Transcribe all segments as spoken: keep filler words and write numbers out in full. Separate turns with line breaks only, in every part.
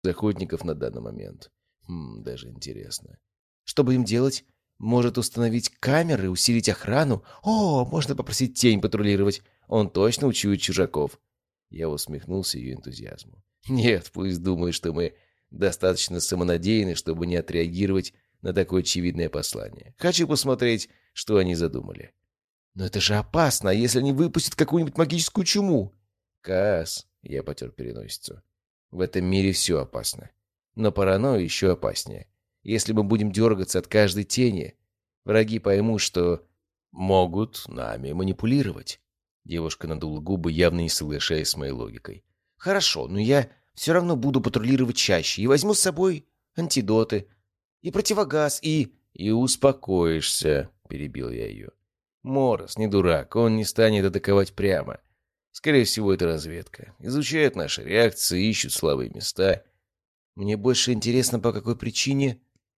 охотников на данный момент. Хм, даже интересно. Что будем делать? Может установить камеры, усилить охрану? О, можно попросить тень патрулировать. Он точно учует чужаков. Я усмехнулся ее энтузиазму. Нет, пусть думает, что мы достаточно самонадеянны, чтобы не отреагировать на такое очевидное послание. Хочу посмотреть, что они задумали. Но это же опасно, если они выпустят какую-нибудь магическую чуму. Каас, я потер переносицу. В этом мире все опасно. Но паранойя еще опаснее. Если мы будем дергаться от каждой тени, враги поймут, что могут нами манипулировать. Девушка надула губы, явно не соглашаясь с моей логикой. Хорошо, но я все равно буду патрулировать чаще и возьму с собой антидоты, и противогаз, и... И успокоишься, перебил я ее. Морос не дурак, он не станет атаковать прямо. Скорее всего, это разведка. Изучают наши реакции, ищут слабые места. Мне больше интересно, по какой причине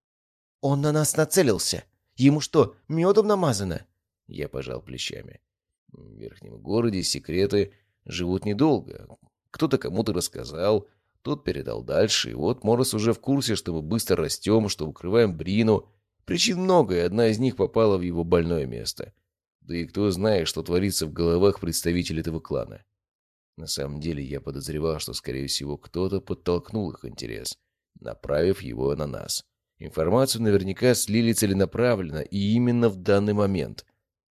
он на нас нацелился. Ему что, медом намазано? Я пожал плечами. В верхнем городе секреты живут недолго. Кто-то кому-то рассказал, тот передал дальше, и вот Морос уже в курсе, что мы быстро растем, что укрываем Брину. Причин много, и одна из них попала в его больное место. Да и кто знает, что творится в головах представителей этого клана. На самом деле я подозревал, что, скорее всего, кто-то подтолкнул их интерес, направив его на нас. Информацию наверняка слили целенаправленно и именно в данный момент.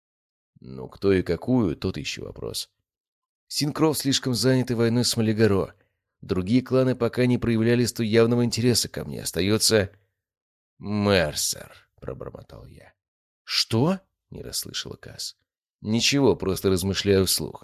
Но кто и какую, тот еще вопрос. Синкров слишком заняты войной с Малигаро. Другие кланы пока не проявляли столь явного интереса ко мне. Остается... «Мерсер», — пробормотал я. «Что?» — не расслышала Касс. «Ничего, просто размышляю вслух».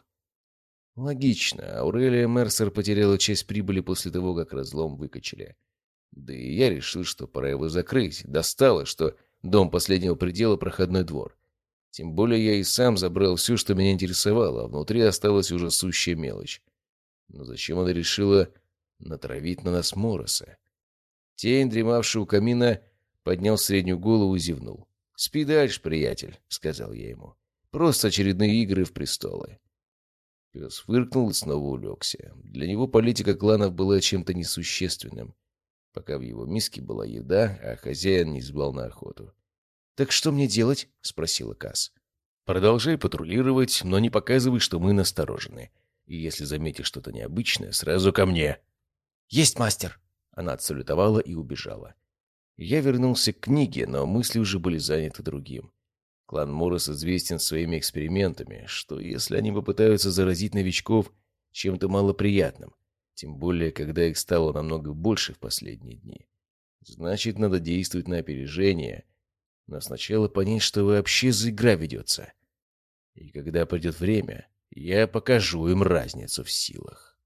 Логично. Аурелия Мерсер потеряла часть прибыли после того, как разлом выкачали. Да и я решил, что пора его закрыть. Достало, что дом последнего предела — проходной двор. Тем более я и сам забрал все, что меня интересовало, а внутри осталась уже сущая мелочь. Но зачем она решила натравить на нас Мороса? Тень, дремавший у камина, поднял среднюю голову и зевнул. «Спи дальше, приятель», — сказал я ему. «Просто очередные игры в престолы». Пес фыркнул и снова улегся. Для него политика кланов была чем-то несущественным, пока в его миске была еда, а хозяин не звал на охоту. «Так что мне делать?» — спросила Касс. «Продолжай патрулировать, но не показывай, что мы насторожены. И если заметишь что-то необычное, сразу ко мне». «Есть, мастер!» Она отсалютовала и убежала. Я вернулся к книге, но мысли уже были заняты другим. Клан Морос известен своими экспериментами, что если они попытаются заразить новичков чем-то малоприятным, тем более, когда их стало намного больше в последние дни. Значит, надо действовать на опережение, но сначала понять, что вообще за игра ведется. И когда придет время, я покажу им разницу в силах.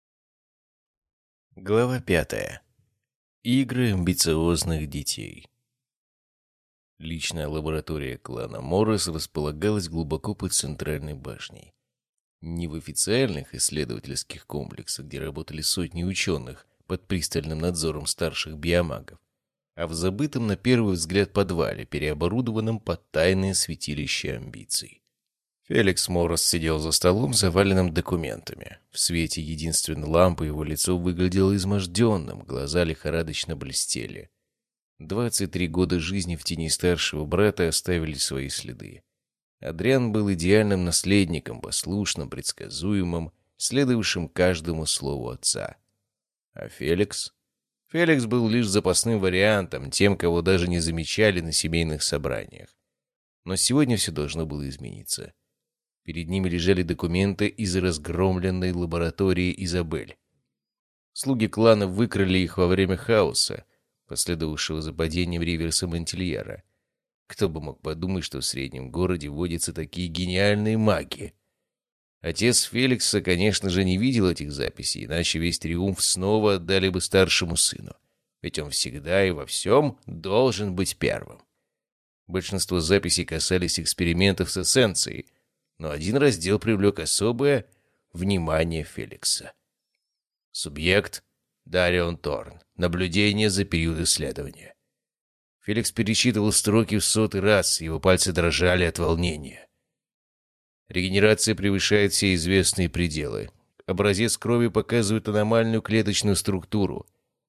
Глава пятая. Игры амбициозных детей. Личная лаборатория клана Морос располагалась глубоко под центральной башней. Не в официальных исследовательских комплексах, где работали сотни ученых под пристальным надзором старших биомагов, а в забытом на первый взгляд подвале, переоборудованном под тайное святилище амбиций. Феликс Морос сидел за столом, заваленным документами. В свете единственной лампы его лицо выглядело изможденным, глаза лихорадочно блестели. Двадцать три года жизни в тени старшего брата оставили свои следы. Адриан был идеальным наследником, послушным, предсказуемым, следовавшим каждому слову отца. А Феликс? Феликс был лишь запасным вариантом, тем, кого даже не замечали на семейных собраниях. Но сегодня все должно было измениться. Перед ними лежали документы из разгромленной лаборатории Изабель. Слуги клана выкрали их во время хаоса, последовавшего за падением Риверса Монтильяра. Кто бы мог подумать, что в среднем городе водятся такие гениальные маги? Отец Феликса, конечно же, не видел этих записей, иначе весь триумф снова отдали бы старшему сыну. Ведь он всегда и во всем должен быть первым. Большинство записей касались экспериментов с эссенцией, но один раздел привлек особое внимание Феликса. Субъект — Дарион Торн. Наблюдение за период исследования. Феликс перечитывал строки в сотый раз, его пальцы дрожали от волнения. Регенерация превышает все известные пределы. Образец крови показывает аномальную клеточную структуру.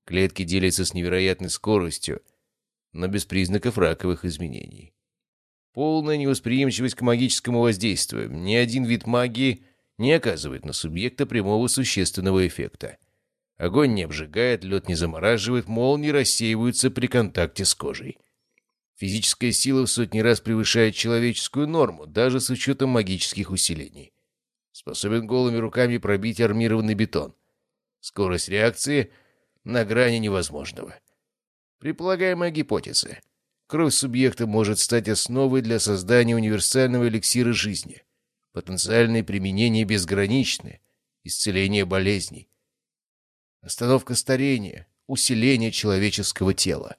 Клетки делятся с невероятной скоростью, но без признаков раковых изменений. Полная невосприимчивость к магическому воздействию. Ни один вид магии не оказывает на субъекта прямого существенного эффекта. Огонь не обжигает, лед не замораживает, молнии рассеиваются при контакте с кожей. Физическая сила в сотни раз превышает человеческую норму, даже с учетом магических усилений. Способен голыми руками пробить армированный бетон. Скорость реакции на грани невозможного. Предполагаемая гипотеза. Кровь субъекта может стать основой для создания универсального эликсира жизни. Потенциальные применения безграничны. Исцеление болезней. Остановка старения. Усиление человеческого тела.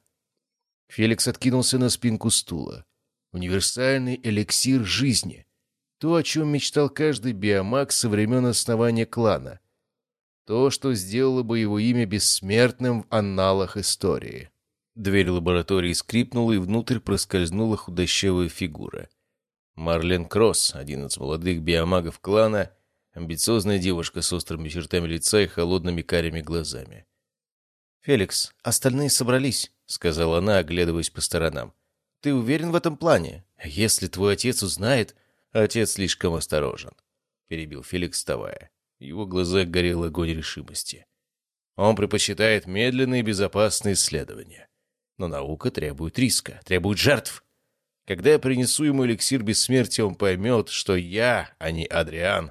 Феликс откинулся на спинку стула. Универсальный эликсир жизни. То, о чем мечтал каждый биомаг со времен основания клана. То, что сделало бы его имя бессмертным в анналах истории. Дверь лаборатории скрипнула, и внутрь проскользнула худощавая фигура. Марлен Кросс, один из молодых биомагов клана, амбициозная девушка с острыми чертами лица и холодными карими глазами. «Феликс, остальные собрались», — сказала она, оглядываясь по сторонам. «Ты уверен в этом плане? Если твой отец узнает...» «Отец слишком осторожен», — перебил Феликс, вставая. В его глазах горел огонь решимости. «Он предпочитает медленные и безопасные исследования. Но наука требует риска, требует жертв. Когда я принесу ему эликсир бессмертия, он поймет, что я, а не Адриан,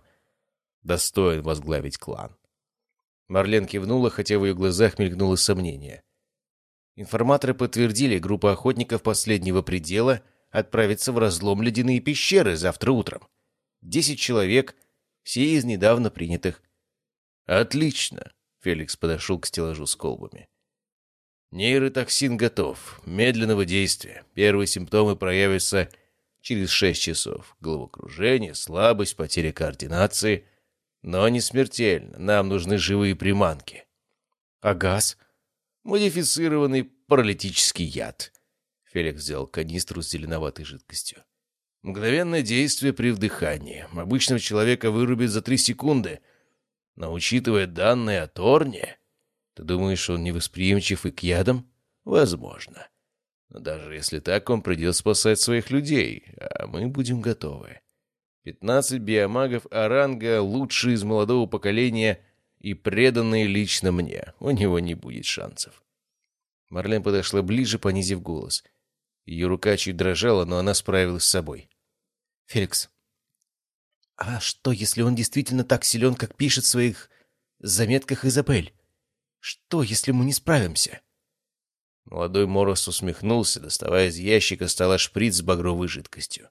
достоин возглавить клан». Марлен кивнула, хотя в ее глазах мелькнуло сомнение. Информаторы подтвердили, группа охотников последнего предела отправится в разлом ледяные пещеры завтра утром. Десять человек, все из недавно принятых. «Отлично!» — Феликс подошел к стеллажу с колбами. «Нейротоксин готов. Медленного действия. Первые симптомы проявятся через шесть часов. Головокружение, слабость, потеря координации. Но не смертельно. Нам нужны живые приманки». «А газ?» «Модифицированный паралитический яд». Феликс взял канистру с зеленоватой жидкостью. «Мгновенное действие при вдыхании. Обычного человека вырубит за три секунды. Но учитывая данные о Торне... Ты думаешь, он невосприимчив и к ядам? Возможно. Но даже если так, он придет спасать своих людей, а мы будем готовы. Пятнадцать биомагов Оранга, лучшие из молодого поколения и преданные лично мне. У него не будет шансов». Марлен подошла ближе, понизив голос. Ее рука чуть дрожала, но она справилась с собой. «Феликс, а что, если он действительно так силен, как пишет в своих заметках Изабель? Что, если мы не справимся?» Молодой Морос усмехнулся, доставая из ящика стола шприц с багровой жидкостью.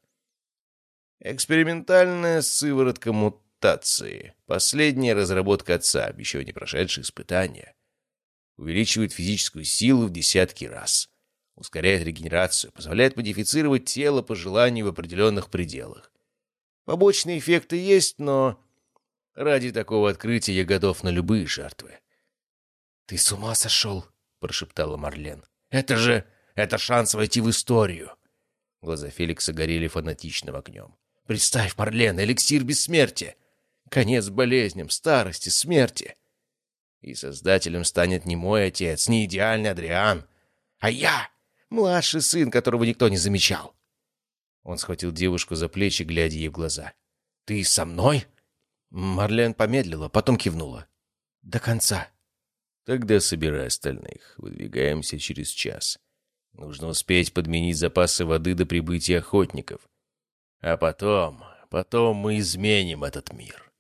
«Экспериментальная сыворотка мутации. Последняя разработка отца, еще не прошедшие испытания. Увеличивает физическую силу в десятки раз. Ускоряет регенерацию, позволяет модифицировать тело по желанию в определенных пределах. Побочные эффекты есть, но ради такого открытия я готов на любые жертвы». «Ты с ума сошел?» — прошептала Марлен. «Это же... это шанс войти в историю!» Глаза Феликса горели фанатичным огнем. «Представь, Марлен, эликсир бессмертия! Конец болезням, старости, смерти! И создателем станет не мой отец, не идеальный Адриан, а я, младший сын, которого никто не замечал!» Он схватил девушку за плечи, глядя ей в глаза. «Ты со мной?» Марлен помедлила, потом кивнула. «До конца». «Тогда собирай остальных. Выдвигаемся через час. Нужно успеть подменить запасы воды до прибытия охотников. А потом, потом мы изменим этот мир».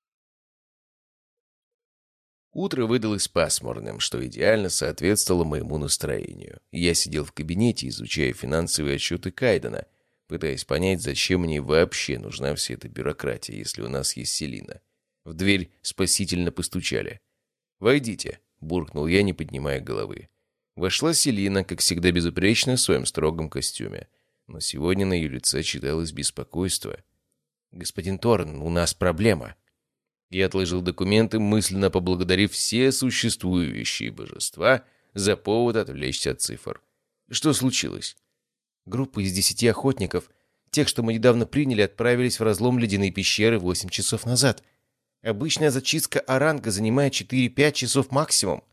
Утро выдалось пасмурным, что идеально соответствовало моему настроению. Я сидел в кабинете, изучая финансовые отчеты Кайдена, пытаясь понять, зачем мне вообще нужна вся эта бюрократия, если у нас есть Селина. В дверь спасительно постучали. «Войдите», — буркнул я, не поднимая головы. Вошла Селина, как всегда безупречно, в своем строгом костюме. Но сегодня на ее лице читалось беспокойство. «Господин Торн, у нас проблема». Я отложил документы, мысленно поблагодарив все существующие божества за повод отвлечься от цифр. «Что случилось?» «Группа из десяти охотников, тех, что мы недавно приняли, отправились в разлом ледяной пещеры восемь часов назад. Обычная зачистка оранга занимает четыре-пять часов максимум».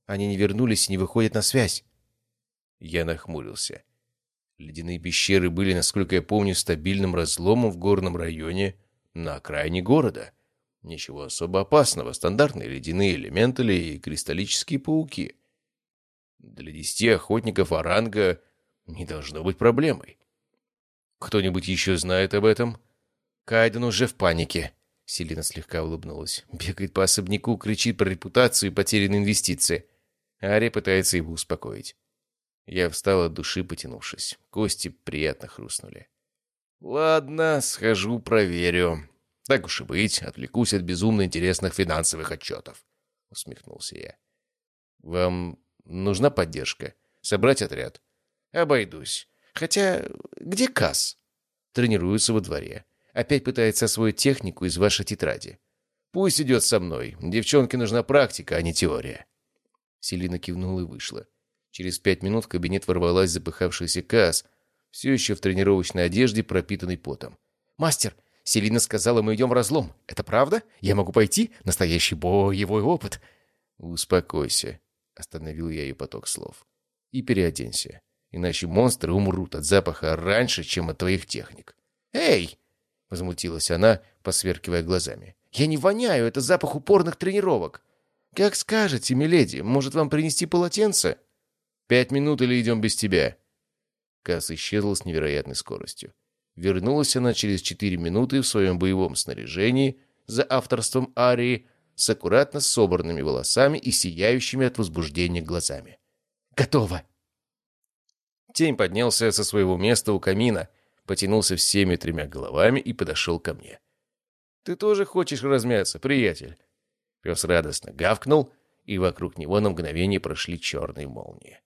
Они не вернулись и не выходят на связь». Я нахмурился. Ледяные пещеры были, насколько я помню, стабильным разломом в горном районе на окраине города. Ничего особо опасного, стандартные ледяные элементали и кристаллические пауки. Для десяти охотников оранга не должно быть проблемой. Кто-нибудь еще знает об этом? Кайден уже в панике. Селина слегка улыбнулась. Бегает по особняку, кричит про репутацию и потерянные инвестиции. Ария пытается его успокоить. Я встал от души, потянувшись. Кости приятно хрустнули. «Ладно, схожу, проверю. Так уж и быть, отвлекусь от безумно интересных финансовых отчетов», — усмехнулся я. «Вам нужна поддержка? Собрать отряд?» «Обойдусь. Хотя, где Касс?» «Тренируется во дворе. Опять пытается освоить технику из вашей тетради. Пусть идет со мной. Девчонке нужна практика, а не теория». Селина кивнула и вышла. Через пять минут в кабинет ворвалась запыхавшаяся Касс, все еще в тренировочной одежде, пропитанной потом. «Мастер, Селина сказала, мы идем в разлом. Это правда? Я могу пойти? Настоящий боевой опыт». «Успокойся», — остановил я ее поток слов. «И переоденься, иначе монстры умрут от запаха раньше, чем от твоих техник». «Эй!» — возмутилась она, посверкивая глазами. «Я не воняю, это запах упорных тренировок». «Как скажете, миледи, может, вам принести полотенце?» «Пять минут или идем без тебя?» Касс исчезла с невероятной скоростью. Вернулась она через четыре минуты в своем боевом снаряжении за авторством Арии с аккуратно собранными волосами и сияющими от возбуждения глазами. «Готово!» Тень поднялся со своего места у камина, потянулся всеми тремя головами и подошел ко мне. «Ты тоже хочешь размяться, приятель?» Пес радостно гавкнул, и вокруг него на мгновение прошли черные молнии.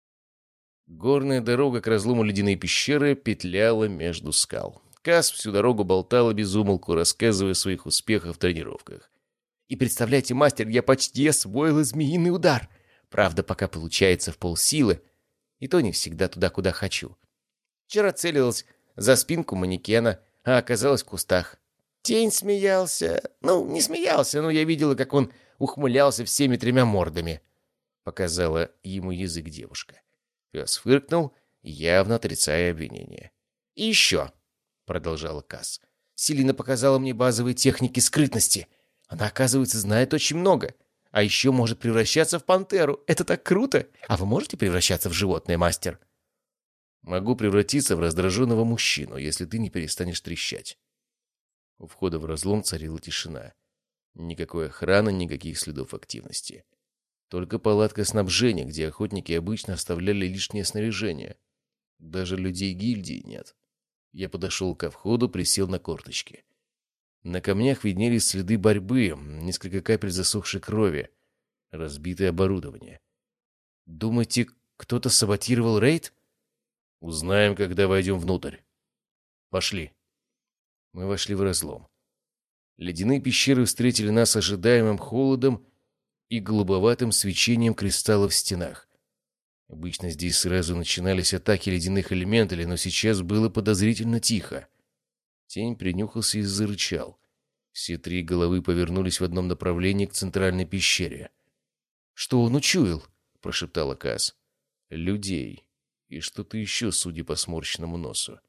Горная дорога к разлому ледяной пещеры петляла между скал. Касс всю дорогу болтала без умолку, рассказывая о своих успехах в тренировках. «И представляете, мастер, я почти освоила змеиный удар. Правда, пока получается в полсилы, и то не всегда туда, куда хочу. Вчера целилась за спинку манекена, а оказалась в кустах. Тень смеялся. Ну, не смеялся, но я видела, как он ухмылялся всеми тремя мордами», — показала ему язык девушка. Пес фыркнул, явно отрицая обвинение. «И еще», — продолжала Касс, — «Селина показала мне базовые техники скрытности. Она, оказывается, знает очень много. А еще может превращаться в пантеру. Это так круто! А вы можете превращаться в животное, мастер?» «Могу превратиться в раздраженного мужчину, если ты не перестанешь трещать». У входа в разлом царила тишина. Никакой охраны, никаких следов активности. Только палатка снабжения, где охотники обычно оставляли лишнее снаряжение. Даже людей гильдии нет. Я подошел ко входу, присел на корточки. На камнях виднелись следы борьбы, несколько капель засохшей крови, разбитое оборудование. «Думаете, кто-то саботировал рейд?» «Узнаем, когда войдем внутрь. Пошли». Мы вошли в разлом. Ледяные пещеры встретили нас ожидаемым холодом и голубоватым свечением кристаллов в стенах. Обычно здесь сразу начинались атаки ледяных элементалей, но сейчас было подозрительно тихо. Тень принюхался и зарычал. Все три головы повернулись в одном направлении к центральной пещере. «Что он учуял?» — прошептала Касс. «Людей. И что-то еще, судя по сморщенному носу».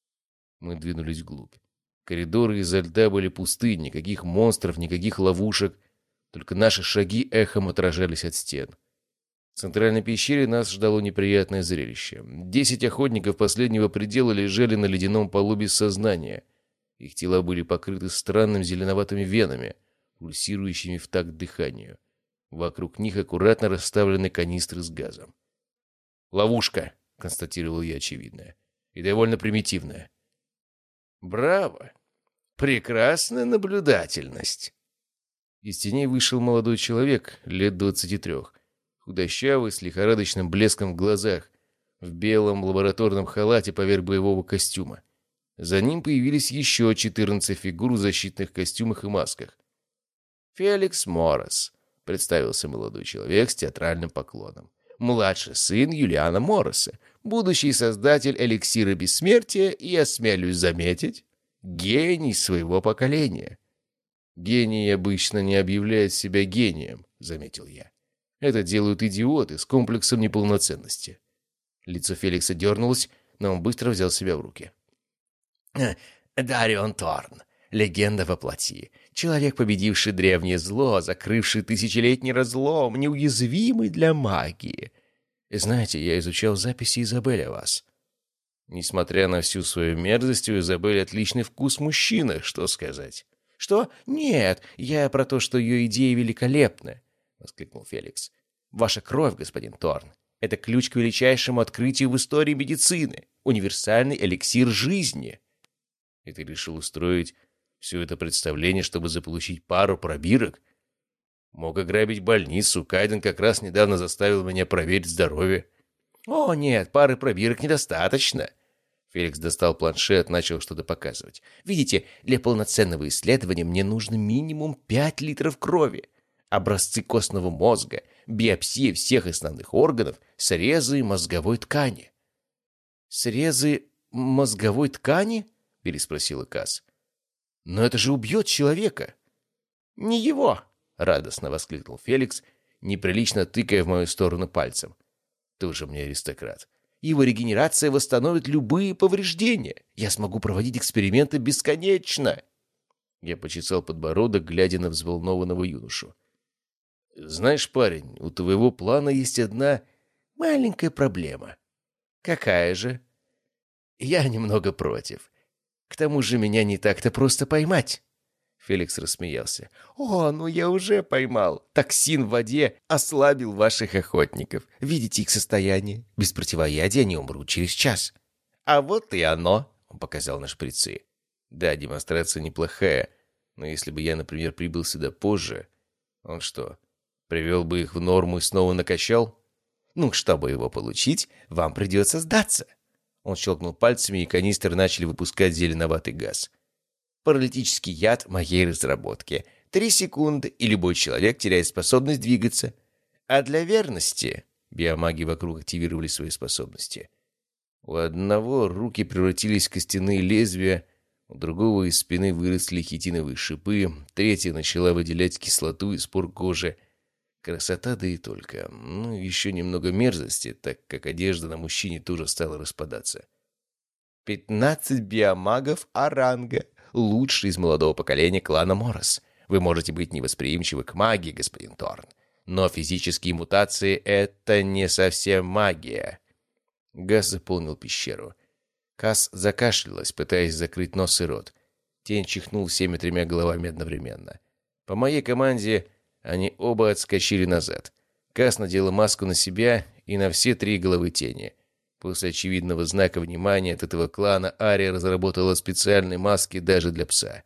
Мы двинулись вглубь. Коридоры изо льда были пусты, никаких монстров, никаких ловушек. Только наши шаги эхом отражались от стен. В центральной пещере нас ждало неприятное зрелище. Десять охотников последнего предела лежали на ледяном полу без сознания. Их тела были покрыты странными зеленоватыми венами, пульсирующими в такт дыханию. Вокруг них аккуратно расставлены канистры с газом. «Ловушка», — констатировал я очевидное, — «и довольно примитивная». «Браво! Прекрасная наблюдательность!» Из теней вышел молодой человек, лет двадцати трех, худощавый, с лихорадочным блеском в глазах, в белом лабораторном халате поверх боевого костюма. За ним появились еще четырнадцать фигур в защитных костюмах и масках. «Феликс Моррес», — представился молодой человек с театральным поклоном. «Младший сын Юлиана Морреса, будущий создатель эликсира бессмертия и, осмелюсь заметить, гений своего поколения». «Гений обычно не объявляет себя гением», — заметил я. Это делают идиоты с комплексом неполноценности». Лицо Феликса дернулось, но он быстро взял себя в руки. «Дарион Торн. Легенда во плоти. Человек, победивший древнее зло, закрывший тысячелетний разлом, неуязвимый для магии. Знаете, я изучал записи Изабель о вас. Несмотря на всю свою мерзость, у Изабель отличный вкус мужчины, что сказать». «Что? Нет, я про то, что ее идеи великолепны», — воскликнул Феликс. «Ваша кровь, господин Торн, это ключ к величайшему открытию в истории медицины, универсальный эликсир жизни». «И ты решил устроить все это представление, чтобы заполучить пару пробирок? Мог ограбить больницу, Кайден как раз недавно заставил меня проверить здоровье». «О, нет, пары пробирок недостаточно». Феликс достал планшет, начал что-то показывать. «Видите, для полноценного исследования мне нужно минимум пять литров крови. Образцы костного мозга, биопсия всех основных органов, срезы мозговой ткани». «Срезы мозговой ткани?» — переспросила Касс. «Но это же убьет человека». «Не его!» — радостно воскликнул Феликс, неприлично тыкая в мою сторону пальцем. «Ты уже мне аристократ. Его регенерация восстановит любые повреждения. Я смогу проводить эксперименты бесконечно». Я почесал подбородок, глядя на взволнованного юношу. «Знаешь, парень, у твоего плана есть одна маленькая проблема». «Какая же?» «Я немного против. К тому же меня не так-то просто поймать». Феликс рассмеялся. «О, ну я уже поймал. Токсин в воде ослабил ваших охотников. Видите их состояние? Без противоядия они умрут через час». «А вот и оно», — он показал на шприцы. «Да, демонстрация неплохая, но если бы я, например, прибыл сюда позже, он что, привел бы их в норму и снова накачал?» «Ну, чтобы его получить, вам придется сдаться». Он щелкнул пальцами, и канистры начали выпускать зеленоватый газ. «Паралитический яд моей разработки. Три секунды, и любой человек теряет способность двигаться. А для верности...» Биомаги вокруг активировали свои способности. У одного руки превратились в костяные лезвия, у другого из спины выросли хитиновые шипы, третья начала выделять кислоту из пор кожи. Красота, да и только. Ну, еще немного мерзости, так как одежда на мужчине тоже стала распадаться. «Пятнадцать биомагов Оранга. Лучший из молодого поколения клана Морос. Вы можете быть невосприимчивы к магии, господин Торн. Но физические мутации — это не совсем магия». Газ заполнил пещеру. Касс закашлялась, пытаясь закрыть нос и рот. Тень чихнул всеми тремя головами одновременно. По моей команде они оба отскочили назад. Касс надела маску на себя и на все три головы тени. После очевидного знака внимания от этого клана Ария разработала специальные маски даже для пса.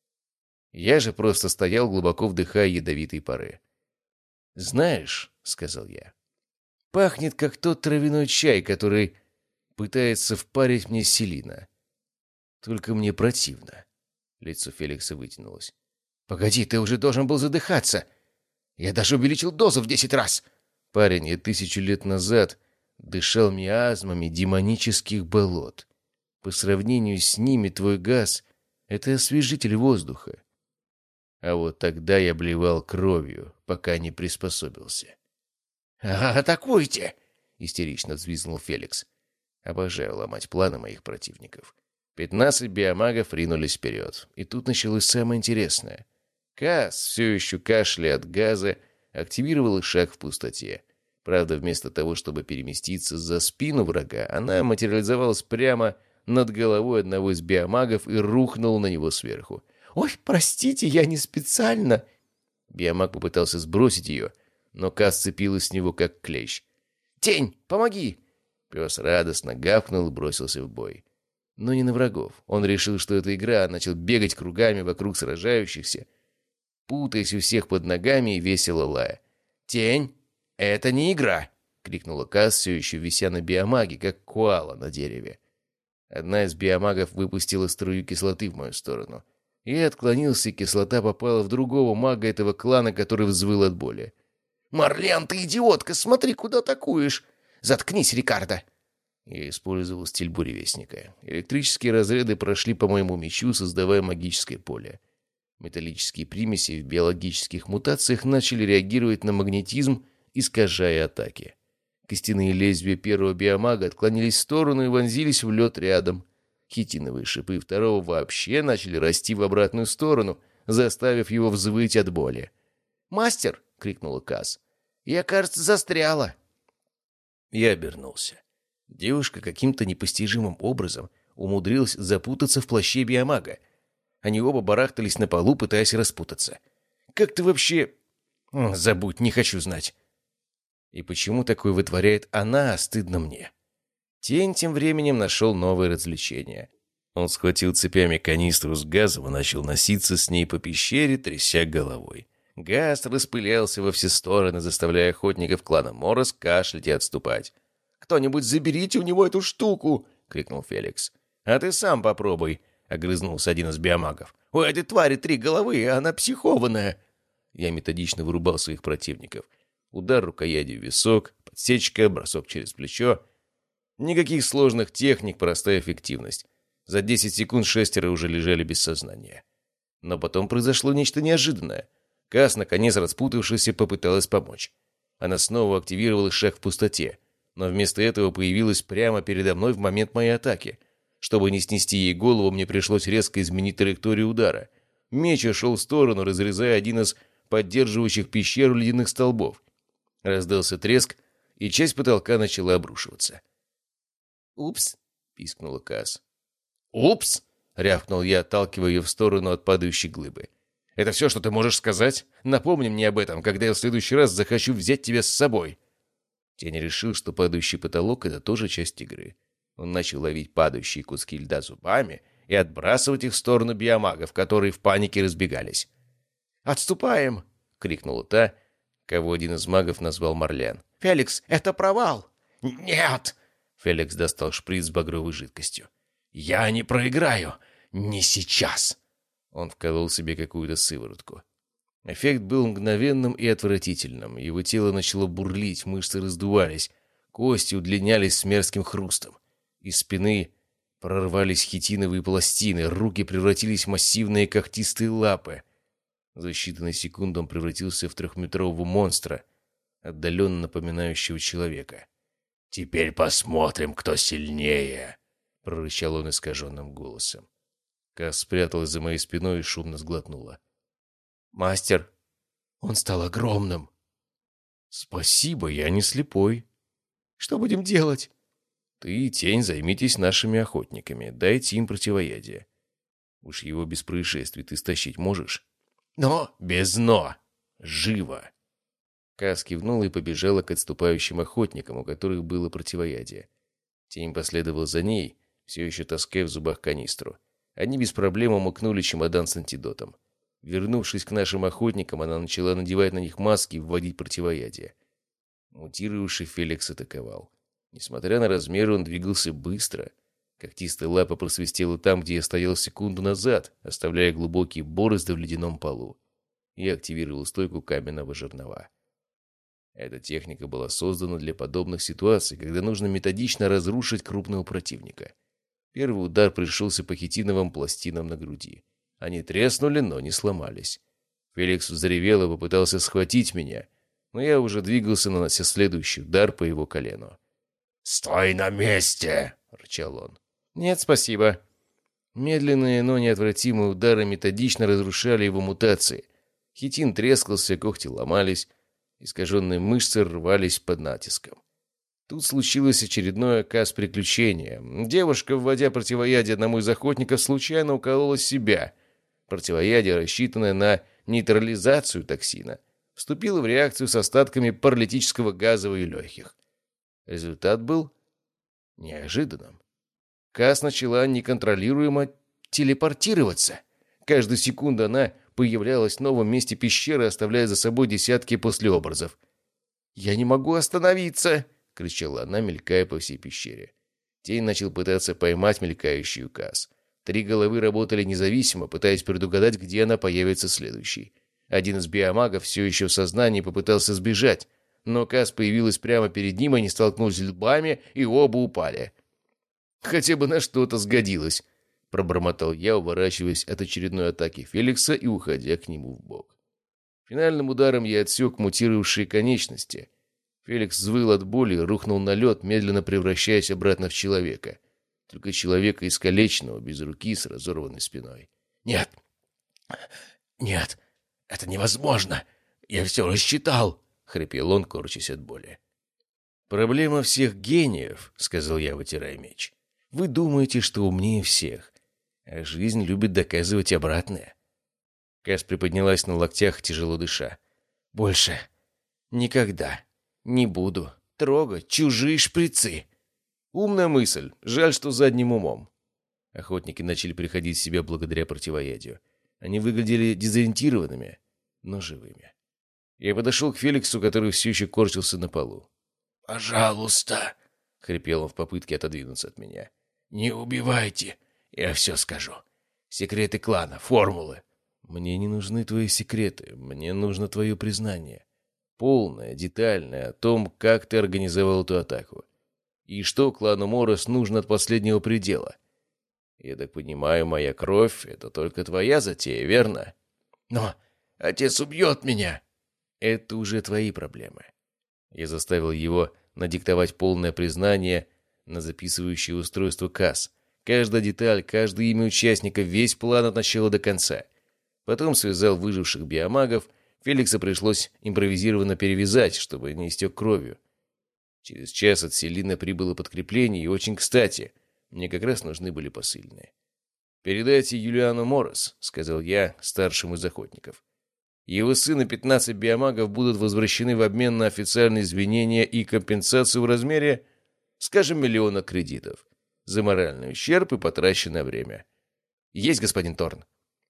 Я же просто стоял, глубоко вдыхая ядовитые пары. «Знаешь», — сказал я, — «пахнет, как тот травяной чай, который пытается впарить мне селина. Только мне противно». Лицо Феликса вытянулось. «Погоди, ты уже должен был задыхаться. Я даже увеличил дозу в десять раз». «Парень, я тысячу лет назад дышал миазмами демонических болот. По сравнению с ними твой газ — это освежитель воздуха. А вот тогда я блевал кровью, пока не приспособился». «Атакуйте!» — истерично взвизгнул Феликс. Обожаю ломать планы моих противников. Пятнадцать биомагов ринулись вперед. И тут началось самое интересное. Касс, все еще кашляя от газа, активировала шаг в пустоте. Правда, вместо того, чтобы переместиться за спину врага, она материализовалась прямо над головой одного из биомагов и рухнула на него сверху. «Ой, простите, я не специально!» Биомаг попытался сбросить ее, но Касс цепилась с него, как клещ. «Тень, помоги!» Пес радостно гавкнул и бросился в бой. Но не на врагов. Он решил, что это игра, начал бегать кругами вокруг сражающихся, путаясь у всех под ногами и весело лая. «Тень! Это не игра!» — крикнула Касс, все еще вися на биомаге, как коала на дереве. Одна из биомагов выпустила струю кислоты в мою сторону. Я отклонился, и кислота попала в другого мага этого клана, который взвыл от боли. «Марлен, ты идиотка! Смотри, куда атакуешь! Заткнись, Рикардо!» Я использовал стиль буревестника. Электрические разряды прошли по моему мечу, создавая магическое поле. Металлические примеси в биологических мутациях начали реагировать на магнетизм искажая атаки. Костяные лезвия первого биомага отклонились в сторону и вонзились в лед рядом. Хитиновые шипы второго вообще начали расти в обратную сторону, заставив его взвыть от боли. «Мастер!» — крикнула Каз. «Я, кажется, застряла!» Я обернулся. Девушка каким-то непостижимым образом умудрилась запутаться в плаще биомага. Они оба барахтались на полу, пытаясь распутаться. «Как ты вообще...» «Забудь, не хочу знать». И почему такое вытворяет она, стыдно мне. Тень тем временем нашел новое развлечение. Он схватил цепями канистру с газом и начал носиться с ней по пещере, тряся головой. Газ распылялся во все стороны, заставляя охотников клана Морос кашлять и отступать. «Кто-нибудь заберите у него эту штуку!» — крикнул Феликс. «А ты сам попробуй!» — огрызнулся один из биомагов. «У этой твари три головы, и она психованная!» Я методично вырубал своих противников. Удар рукоятью в висок, подсечка, бросок через плечо. Никаких сложных техник, простая эффективность. За десять секунд шестеро уже лежали без сознания. Но потом произошло нечто неожиданное. Кас, наконец распутавшись, попыталась помочь. Она снова активировала шаг в пустоте, но вместо этого появилась прямо передо мной в момент моей атаки. Чтобы не снести ей голову, мне пришлось резко изменить траекторию удара. Меч ушел в сторону, разрезая один из поддерживающих пещеру ледяных столбов. Раздался треск, и часть потолка начала обрушиваться. «Упс!» — пискнула Каз. «Упс!» — рявкнул я, отталкивая ее в сторону от падающей глыбы. «Это все, что ты можешь сказать? Напомни мне об этом, когда я в следующий раз захочу взять тебя с собой!» Тень решил, что падающий потолок — это тоже часть игры. Он начал ловить падающие куски льда зубами и отбрасывать их в сторону биомагов, которые в панике разбегались. «Отступаем!» — крикнула та, кого один из магов назвал Марлен. «Феликс, это провал!» «Нет!» — Феликс достал шприц с багровой жидкостью. «Я не проиграю! Не сейчас!» Он вколол себе какую-то сыворотку. Эффект был мгновенным и отвратительным. Его тело начало бурлить, мышцы раздувались, кости удлинялись с мерзким хрустом. Из спины прорвались хитиновые пластины, руки превратились в массивные когтистые лапы. За считанные секунды он превратился в трехметрового монстра, отдаленно напоминающего человека. «Теперь посмотрим, кто сильнее!» — прорычал он искаженным голосом. Кас спряталась за моей спиной и шумно сглотнула. «Мастер, он стал огромным!» «Спасибо, я не слепой!» «Что будем делать?» «Ты и Тень займитесь нашими охотниками, дайте им противоядие. Уж его без происшествий ты стащить можешь?» «Но!» «Без «но!» Живо!» Кас кивнула и побежала к отступающим охотникам, у которых было противоядие. Тень последовал за ней, все еще таская в зубах канистру. Они без проблем умыкнули чемодан с антидотом. Вернувшись к нашим охотникам, она начала надевать на них маски и вводить противоядие. Мутировавший Феликс атаковал. Несмотря на размеры, он двигался быстро. Когтистая лапа просвистела там, где я стоял секунду назад, оставляя глубокие борозды в ледяном полу. Я активировал стойку каменного жернова. Эта техника была создана для подобных ситуаций, когда нужно методично разрушить крупного противника. Первый удар пришелся по хитиновым пластинам на груди. Они треснули, но не сломались. Феликс взревел и попытался схватить меня, но я уже двигался, нанося следующий удар по его колену. «Стой на месте!» — рычал он. «Нет, спасибо». Медленные, но неотвратимые удары методично разрушали его мутации. Хитин трескался, когти ломались, искаженные мышцы рвались под натиском. Тут случилось очередное Кас-приключение. Девушка, вводя противоядие одному из охотников, случайно уколола себя. Противоядие, рассчитанное на нейтрализацию токсина, вступило в реакцию с остатками паралитического газа в ее легких. Результат был неожиданным. Кас начала неконтролируемо телепортироваться. Каждую секунду она появлялась в новом месте пещеры, оставляя за собой десятки послеобразов. «Я не могу остановиться!» — кричала она, мелькая по всей пещере. Тень начал пытаться поймать мелькающую Кас. Три головы работали независимо, пытаясь предугадать, где она появится следующей. Один из биомагов все еще в сознании попытался сбежать, но Кас появилась прямо перед ним, они столкнулись лбами, и оба упали. «Хотя бы на что-то сгодилось», — пробормотал я, уворачиваясь от очередной атаки Феликса и уходя к нему в бок. Финальным ударом я отсек мутировавшие конечности. Феликс взвыл от боли и рухнул на лед, медленно превращаясь обратно в человека. Только человека искалеченного, без руки, с разорванной спиной.
«Нет! Нет! Это невозможно! Я все рассчитал!» — хрипел он, корчась от боли.
«Проблема всех гениев», — сказал я, вытирая меч. «Вы думаете, что умнее всех, а жизнь любит доказывать обратное». Кас приподнялась на локтях, тяжело дыша. «Больше никогда не буду трогать чужие шприцы». «Умная мысль. Жаль, что задним умом». Охотники начали приходить в себя благодаря противоядию. Они выглядели дезориентированными, но живыми. Я подошел к Феликсу, который все еще корчился на полу.
«Пожалуйста», —
хрипел он в попытке отодвинуться от меня.
«Не убивайте, я все скажу. Секреты клана, формулы».
«Мне не нужны твои секреты, мне нужно твое признание. Полное, детальное, о том, как ты организовал эту атаку. И что клану Морос нужно от последнего предела. Я так понимаю, моя кровь — это только твоя затея, верно?»
«Но отец убьет меня!»
«Это уже твои проблемы». Я заставил его надиктовать полное признание на записывающее устройство КАС. Каждая деталь, каждое имя участника, весь план от начала до конца. Потом связал выживших биомагов. Феликса пришлось импровизированно перевязать, чтобы не истек кровью. Через час от Селины прибыло подкрепление, и очень кстати. Мне как раз нужны были посыльные. «Передайте Юлиану Морос», — сказал я старшему из охотников. «Его сын и пятнадцать биомагов будут возвращены в обмен на официальные извинения и компенсацию в размере, скажем, миллиона кредитов за моральный ущерб и потраченное время». «Есть, господин Торн».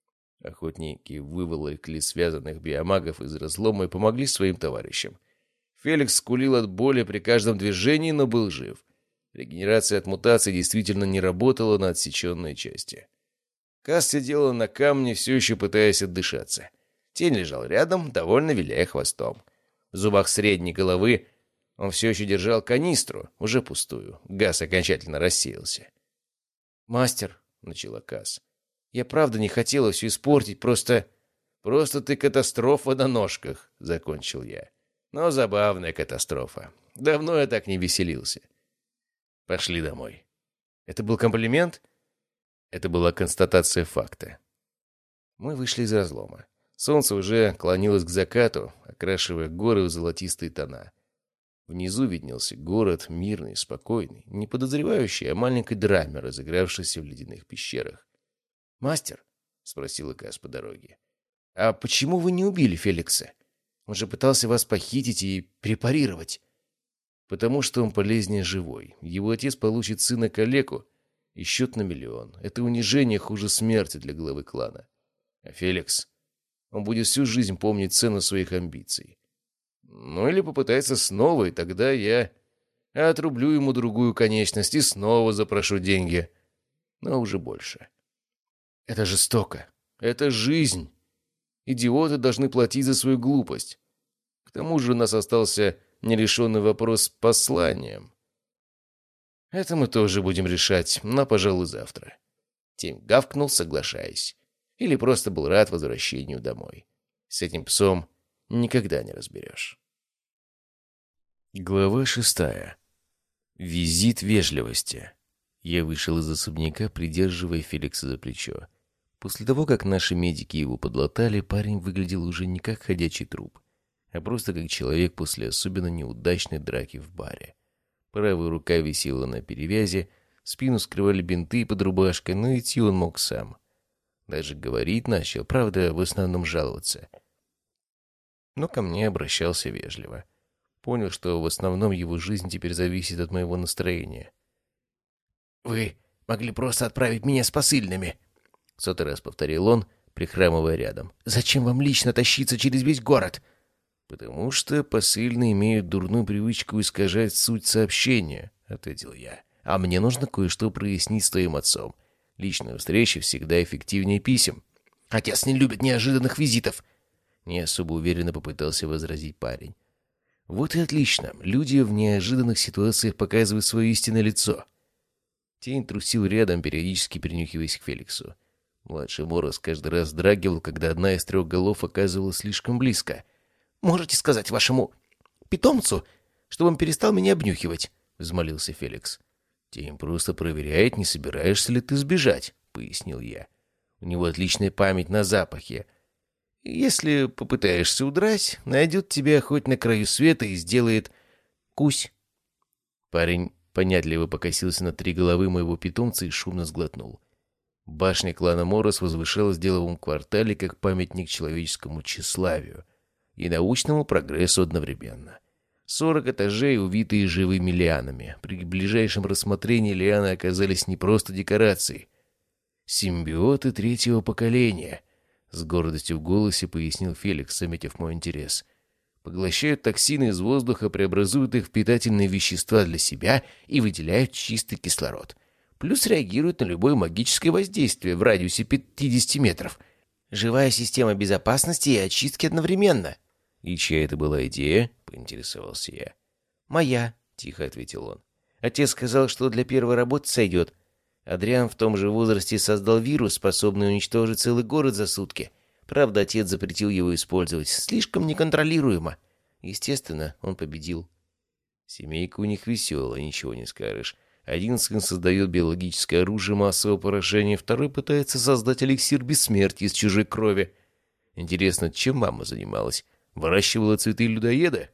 Охотники выволокли связанных биомагов из разлома и помогли своим товарищам. Феликс скулил от боли при каждом движении, но был жив. Регенерация от мутаций действительно не работала на отсеченные части. Кас сидела на камне, все еще пытаясь отдышаться. Тень лежал рядом, довольно виляя хвостом. В зубах средней головы он все еще держал канистру, уже пустую. Газ окончательно рассеялся. «Мастер», — начала Кас, — «я правда не хотела все испортить, просто...» «Просто ты катастрофа на ножках», — закончил я. «Но забавная катастрофа. Давно я так не веселился». «Пошли домой». Это был комплимент? Это была констатация факта. Мы вышли из разлома. Солнце уже клонилось к закату, окрашивая горы в золотистые тона. Внизу виднелся город, мирный, спокойный, не подозревающий о маленькой драме, разыгравшейся в ледяных пещерах. «Мастер?» — спросила Кас по дороге. «А почему вы не убили Феликса? Он же пытался вас похитить и препарировать». «Потому что он полезнее живой. Его отец получит сына-калеку и счет на миллион. Это унижение хуже смерти для главы клана. А Феликс, он будет всю жизнь помнить цену своих амбиций. Ну или попытается снова, и тогда я отрублю ему другую конечность и снова запрошу деньги. Но уже больше. Это жестоко. Это жизнь. Идиоты должны платить за свою глупость. К тому же у нас остался нерешенный вопрос с посланием. Это мы тоже будем решать, но, пожалуй, завтра». Тим гавкнул, соглашаясь. Или просто был рад возвращению домой. С этим псом никогда не разберешь. Глава шестая. Визит вежливости. Я вышел из особняка, придерживая Феликса за плечо. После того, как наши медики его подлатали, парень выглядел уже не как ходячий труп, а просто как человек после особенно неудачной драки в баре. Правая рука висела на перевязи, спину скрывали бинты под рубашкой, но идти он мог сам. Даже говорить начал, правда, в основном жаловаться. Но ко мне обращался вежливо. Понял, что в основном его жизнь теперь зависит от моего настроения.
«Вы могли просто отправить меня с посыльными», —
сотый раз повторил он, прихрамывая рядом.
«Зачем вам лично тащиться через весь город?»
«Потому что посыльные имеют дурную привычку искажать суть сообщения», — ответил я. «А мне нужно кое-что прояснить с твоим отцом. Личная встреча всегда эффективнее писем».
«Отец не любит неожиданных визитов»,
— не особо уверенно попытался возразить парень. «Вот и отлично. Люди в неожиданных ситуациях показывают свое истинное лицо». Тень трусил рядом, периодически принюхиваясь к Феликсу. Младший Морос каждый раз вздрагивал, когда одна из трех голов оказывалась слишком близко.
«Можете сказать вашему питомцу,
чтобы он перестал меня обнюхивать», — взмолился Феликс.
«Тим просто проверяет, не собираешься ли ты сбежать», — пояснил я. «У него отличная память на запахи. Если попытаешься удрать, найдет тебя хоть на краю света и сделает кусь». Парень понятливо покосился на три головы моего питомца и шумно сглотнул. Башня клана Морос возвышалась в деловом квартале как памятник человеческому тщеславию и научному прогрессу одновременно. Сорок этажей, увитые живыми лианами. При ближайшем рассмотрении лианы оказались не просто декорацией. «Симбиоты третьего поколения», — с гордостью в голосе пояснил Феликс, заметив мой интерес. «Поглощают токсины из воздуха, преобразуют их в питательные вещества для себя и выделяют чистый кислород. Плюс реагируют на любое магическое воздействие в радиусе пятидесяти метров. Живая система безопасности и очистки одновременно». «И чья это была идея?» — поинтересовался я.
«Моя», — тихо ответил он. «Отец сказал, что для первой работы сойдет. Адриан в том же возрасте создал вирус, способный уничтожить целый город за сутки. Правда, отец запретил его использовать. Слишком неконтролируемо. Естественно, он победил».
Семейка у них веселая, ничего не скажешь. Один сын создает биологическое оружие массового поражения, второй пытается создать эликсир бессмертия из чужой крови. Интересно, чем мама занималась? Выращивала цветы людоеда?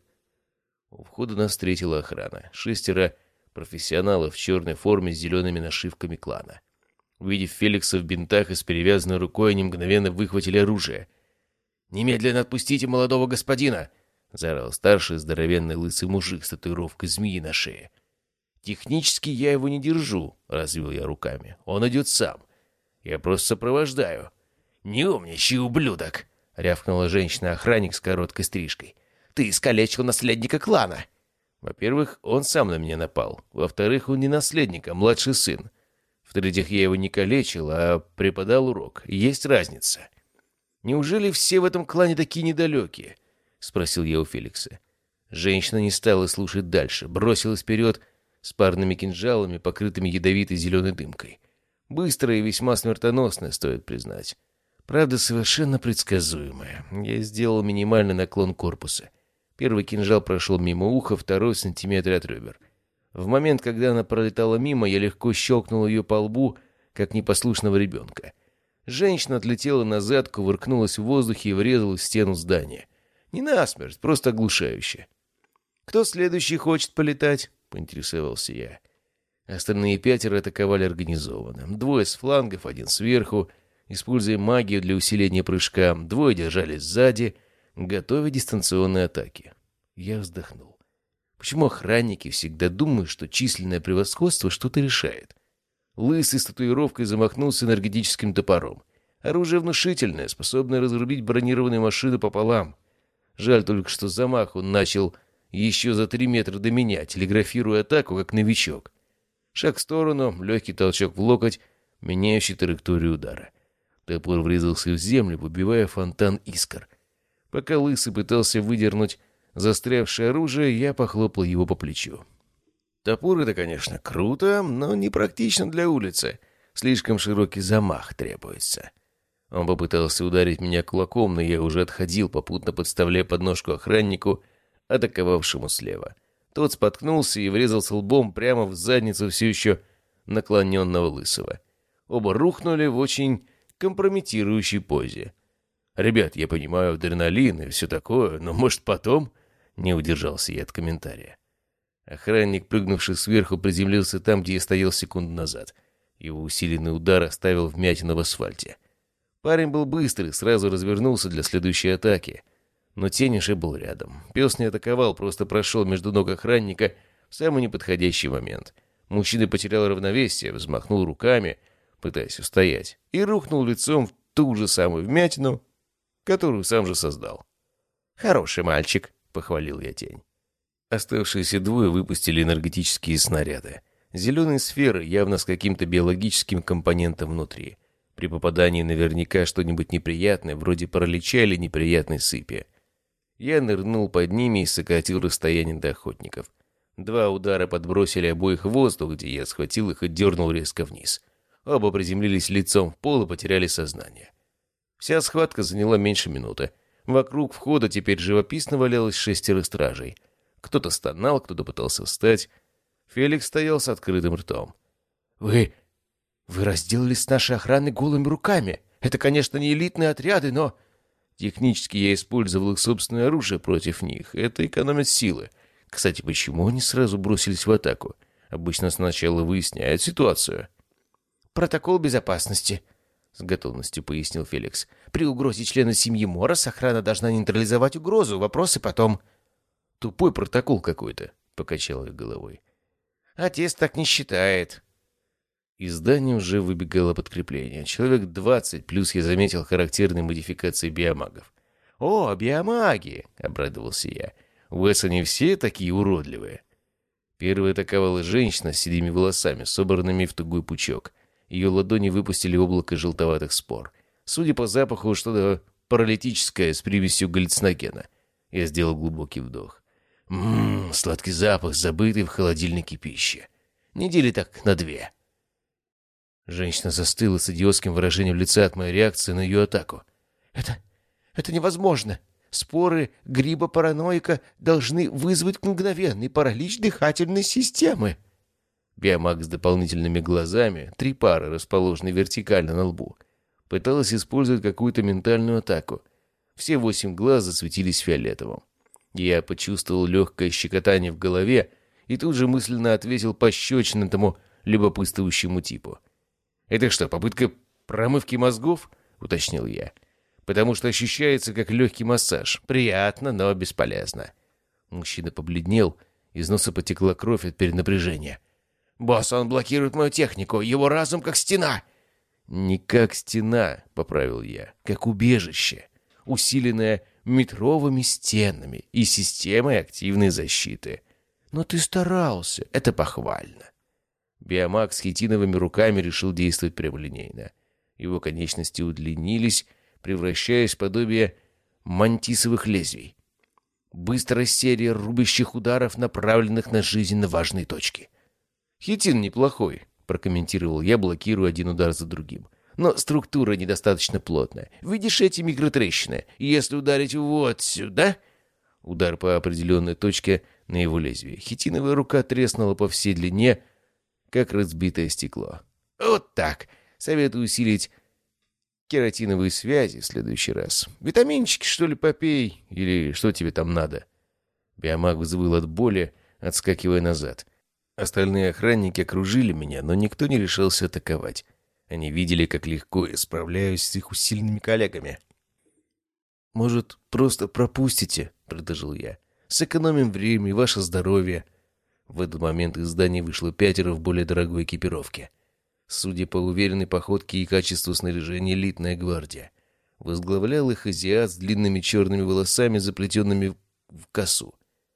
У входа нас встретила охрана. Шестеро профессионалов в черной форме с зелеными нашивками клана. Увидев Феликса в бинтах и с перевязанной рукой, они мгновенно выхватили оружие. «Немедленно отпустите молодого господина!» — заорал старший здоровенный лысый мужик с татуировкой змеи на шее. «Технически я его не держу», — развел я руками. «Он идет сам. Я просто сопровождаю». «Не умничай, ублюдок!» — рявкнула женщина-охранник с короткой стрижкой. «Ты искалечил наследника клана!» Во-первых, он сам на меня напал. Во-вторых, он не наследник, а младший сын. В-третьих, я его не калечил, а преподал урок. Есть разница. «Неужели все в этом клане такие недалекие?» — спросил я у Феликса. Женщина не стала слушать дальше, бросилась вперед с парными кинжалами, покрытыми ядовитой зеленой дымкой. Быстрая и весьма смертоносная, стоит признать. Правда, совершенно предсказуемая. Я сделал минимальный наклон корпуса. Первый кинжал прошел мимо уха, второй — в сантиметре от ребер. В момент, когда она пролетала мимо, я легко щелкнул ее по лбу, как непослушного ребенка. Женщина отлетела назад, кувыркнулась в воздухе и врезалась в стену здания. Не насмерть, просто оглушающе. «Кто следующий хочет полетать?» — поинтересовался я. Остальные пятеро атаковали организованно. Двое с флангов, один сверху, используя магию для усиления прыжка. Двое держались сзади, готовя дистанционные атаки. Я вздохнул. Почему охранники всегда думают, что численное превосходство что-то решает? Лысый с татуировкой замахнулся энергетическим топором. Оружие внушительное, способное разрубить бронированную машину пополам. Жаль только, что замах он начал еще за три метра до меня, телеграфируя атаку, как новичок. Шаг в сторону, легкий толчок в локоть, меняющий траекторию удара. Топор врезался в землю, выбивая фонтан искр. Пока Лысый пытался выдернуть застрявшее оружие, я похлопал его по плечу. Топор — это, конечно, круто, но непрактично для улицы. Слишком широкий замах требуется. Он попытался ударить меня кулаком, но я уже отходил, попутно подставляя подножку охраннику, атаковавшему слева. Тот споткнулся и врезался лбом прямо в задницу все еще наклоненного Лысого. Оба рухнули в очень компрометирующей позе. «Ребят, я понимаю, адреналин и все такое, но, может, потом...» Не удержался я от комментария. Охранник, прыгнувший сверху, приземлился там, где я стоял секунду назад. Его усиленный удар оставил вмятину в асфальте. Парень был быстрый, сразу развернулся для следующей атаки. Но тень уже был рядом. Пес не атаковал, просто прошел между ног охранника в самый неподходящий момент. Мужчина потерял равновесие, взмахнул руками, пытаясь устоять, и рухнул лицом в ту же самую вмятину, которую сам же создал. «Хороший мальчик», — похвалил я тень. Оставшиеся двое выпустили энергетические снаряды. Зеленые сферы, явно с каким-то биологическим компонентом внутри. При попадании наверняка что-нибудь неприятное, вроде паралича или неприятной сыпи. Я нырнул под ними и сократил расстояние до охотников. Два удара подбросили обоих в воздух, где я схватил их и дернул резко вниз. Оба приземлились лицом в пол и потеряли сознание. Вся схватка заняла меньше минуты. Вокруг входа теперь живописно валялось шестеро стражей. Кто-то стонал, кто-то пытался встать. Феликс стоял с открытым ртом.
«Вы... вы разделались с нашей охраной голыми руками. Это, конечно, не элитные отряды, но...»
Технически я использовал их собственное оружие против них. Это экономит силы. Кстати, почему они сразу бросились в атаку? Обычно сначала выясняют ситуацию.
«Протокол безопасности», — с готовностью пояснил Феликс. «При угрозе члена семьи Моррес охрана должна нейтрализовать угрозу. Вопросы потом...»
«Тупой протокол какой-то», — покачал я головой.
«Отец так не считает».
Из здания уже выбегало подкрепление. Человек двадцать, плюс я заметил характерные модификации биомагов.
«О, биомаги!»
— обрадовался я. «У вас они все такие уродливые?» Первая атаковала женщина с седыми волосами, собранными в тугой пучок. Ее ладони выпустили облако желтоватых спор. Судя по запаху, что-то паралитическое с примесью галлюциногена. Я сделал глубокий вдох. Ммм, сладкий запах, забытый в холодильнике пищи. Недели так на две. Женщина застыла с идиотским выражением лица от моей реакции на ее атаку.
«Это... это невозможно. Споры гриба-параноика должны вызвать мгновенный паралич дыхательной системы».
Биомаг с дополнительными глазами, три пары, расположенные вертикально на лбу, пыталась использовать какую-то ментальную атаку. Все восемь глаз засветились фиолетовым. Я почувствовал легкое щекотание в голове и тут же мысленно ответил пощечину этому любопытствующему типу. «Это что, попытка промывки мозгов?» — уточнил я. «Потому что ощущается как легкий массаж. Приятно, но бесполезно». Мужчина побледнел, из носа потекла кровь от перенапряжения.
«Босс, он блокирует мою технику, его разум как стена!»
«Не как стена», — поправил я, — «как убежище, усиленное метровыми стенами и системой активной защиты».
«Но ты старался, это похвально».
Биомаг с хитиновыми руками решил действовать прямолинейно. Его конечности удлинились, превращаясь в подобие мантисовых лезвий. Быстрая серия рубящих ударов, направленных на жизненно важные точки. «Хитин неплохой», — прокомментировал я, блокируя один удар за другим. «Но структура недостаточно плотная. Видишь эти микротрещины? Если ударить вот сюда...» Удар по определенной точке на его лезвие. Хитиновая рука треснула по всей длине, как разбитое стекло. «Вот так. Советую усилить кератиновые связи в следующий раз. Витаминчики, что ли, попей? Или что тебе там надо?» Биомаг взвыл от боли, отскакивая назад. Остальные охранники окружили меня, но никто не решился атаковать. Они видели, как легко я справляюсь с их усиленными коллегами. «Может, просто пропустите?» — предложил я. «Сэкономим время и ваше здоровье». В этот момент из здания вышло пятеро в более дорогой экипировке. Судя по уверенной походке и качеству снаряжения, элитная гвардия. Возглавлял их азиат с длинными черными волосами, заплетенными в косу.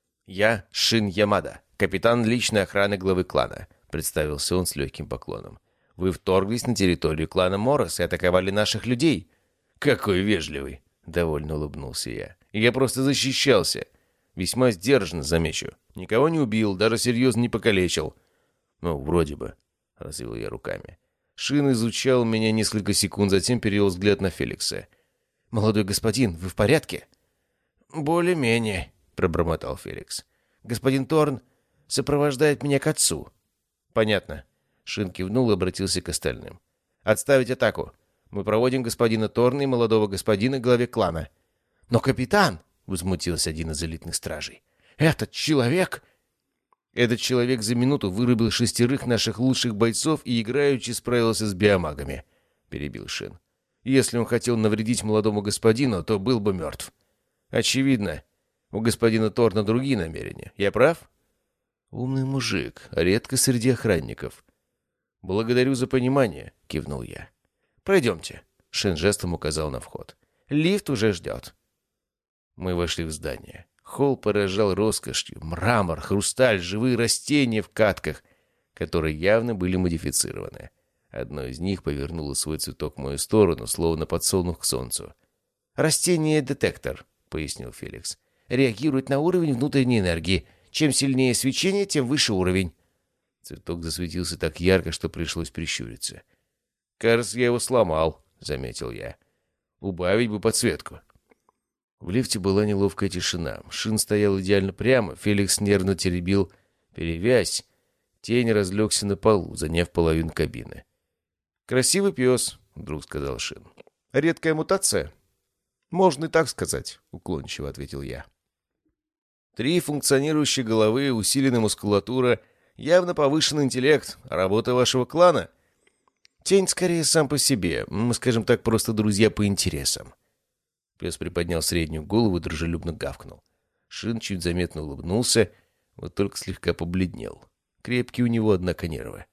«Я Шин Ямада, капитан личной охраны главы клана», — представился он с легким поклоном. «Вы вторглись на территорию клана Моррес и атаковали наших людей». «Какой вежливый!» — довольно улыбнулся я. «Я просто защищался. Весьма сдержанно, замечу. Никого не убил, даже серьезно не покалечил». «Ну, вроде бы», — развел я руками. Шин изучал меня несколько секунд, затем перевел взгляд на Феликса.
«Молодой господин, вы в порядке?»
«Более-менее», — пробормотал Феликс.
«Господин Торн сопровождает меня к отцу».
«Понятно». Шин кивнул и обратился к остальным. «Отставить атаку. Мы проводим господина Торна и молодого господина к главе клана».
«Но капитан!» — возмутился один из элитных стражей. «Этот человек...»
«Этот человек за минуту вырубил шестерых наших лучших бойцов и играючи справился с биомагами», — перебил Шин. «Если он хотел навредить молодому господину, то был бы мертв. Очевидно, у господина Торна другие намерения. Я прав?» «Умный мужик, редко среди охранников». «Благодарю за понимание», — кивнул я. «Пройдемте», — Шин жестом указал на вход. «Лифт уже ждет». Мы вошли в здание. Холл поражал роскошью. Мрамор, хрусталь, живые растения в катках, которые явно были модифицированы. Одно из них повернуло свой цветок в мою сторону, словно подсолнух к солнцу.
«Растение-детектор», — пояснил Феликс. «Реагирует на уровень внутренней энергии. Чем сильнее свечение, тем выше уровень».
Цветок засветился так ярко, что пришлось прищуриться. «Кажется, я его сломал», — заметил я. «Убавить бы подсветку». В лифте была неловкая тишина. Шин стоял идеально прямо, Феликс нервно теребил перевязь. Тень разлегся на полу, заняв половину кабины.
«Красивый пес», — вдруг сказал Шин. «Редкая мутация?» «Можно и так сказать», — уклончиво ответил я. «Три функционирующие головы, усиленная мускулатура, явно повышенный интеллект. Работа вашего клана?» «Тень скорее сам по себе. Мы, скажем так, просто друзья по интересам». Пес приподнял среднюю голову и дружелюбно гавкнул. Шин чуть заметно улыбнулся, вот только слегка побледнел. Крепкие у него, однако, нервы.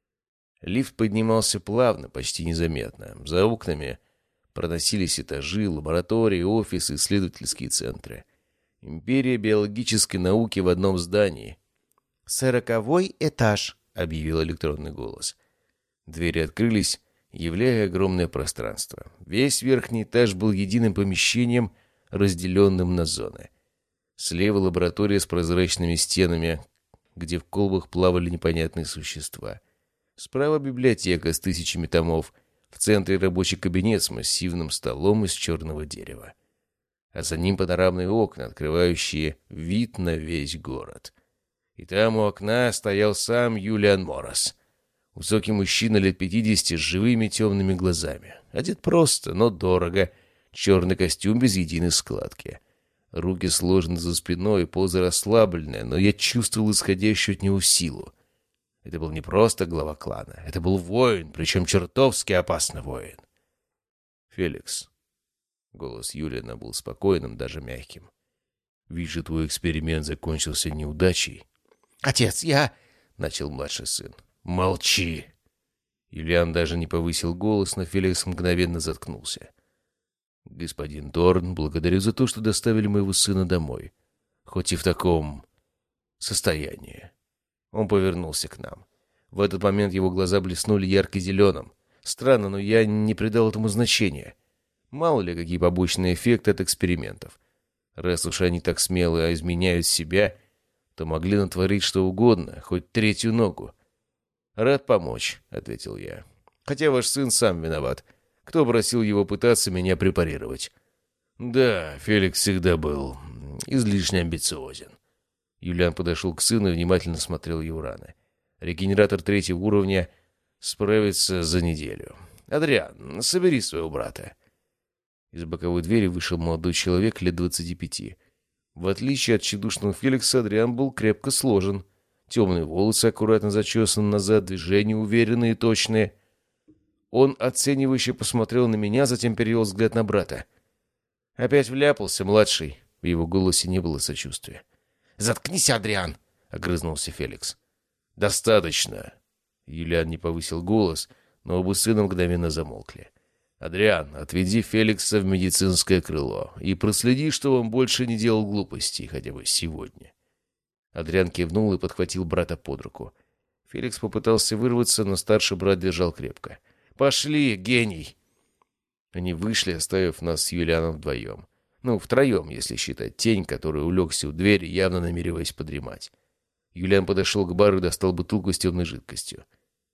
Лифт поднимался плавно, почти незаметно. За окнами проносились этажи, лаборатории, офисы, исследовательские центры. Империя биологической науки в одном здании. «Сороковой этаж», — объявил электронный голос. Двери открылись, являя огромное пространство. Весь верхний этаж был единым помещением, разделенным на зоны. Слева лаборатория с прозрачными стенами, где в колбах плавали непонятные существа. Справа библиотека с тысячами томов. В центре рабочий кабинет с массивным столом из черного дерева. А за ним панорамные окна, открывающие вид на весь город. И там у окна стоял сам Юлиан Моррес. Высокий мужчина лет пятидесяти с живыми темными глазами. Одет просто, но дорого. Черный костюм без единой складки. Руки сложены за спиной, поза расслабленная, но я чувствовал исходящую от него силу. Это был не просто глава клана. Это был воин, причем чертовски опасный воин. «Феликс». Голос Юлиана был спокойным, даже мягким. «Вижу, твой эксперимент закончился неудачей». «Отец, я...» — начал младший сын. «Молчи!» Юлиан даже не повысил голос, но Феликс мгновенно заткнулся. «Господин Торн, благодарю за то, что доставили моего сына домой. Хоть и в таком состоянии». Он повернулся к нам. В этот момент его глаза блеснули ярко-зеленым. Странно, но я не придал этому значения. Мало ли, какие побочные эффекты от экспериментов. Раз уж они так смело изменяют себя, то могли натворить что угодно, хоть третью ногу. «Рад помочь», — ответил я. «Хотя ваш сын сам виноват. Кто просил его пытаться меня препарировать?» «Да, Феликс всегда был излишне амбициозен». Юлиан подошел к сыну и внимательно смотрел его раны. «Регенератор третьего уровня справится за неделю. Адриан, собери своего брата». Из боковой двери вышел молодой человек лет двадцати пяти. В отличие от тщедушного Феликса, Адриан был крепко сложен. Темные волосы аккуратно зачесаны назад, движения уверенные и точные. Он оценивающе посмотрел на меня, затем перевел взгляд на брата. «Опять вляпался, младший». В его голосе не было сочувствия. «Заткнись, Адриан!» — огрызнулся Феликс. «Достаточно!» Юлиан не повысил голос, но оба сына мгновенно замолкли. «Адриан, отведи Феликса в медицинское крыло и проследи, чтобы он больше не делал глупостей, хотя бы сегодня». Адриан кивнул и подхватил брата под руку. Феликс попытался вырваться, но старший брат держал крепко. «Пошли, гений!» Они вышли, оставив нас с Юлианом вдвоем. Ну, втроем, если считать тень, который улегся у двери, явно намереваясь подремать. Юлиан подошел к бару и достал бутылку с темной жидкостью.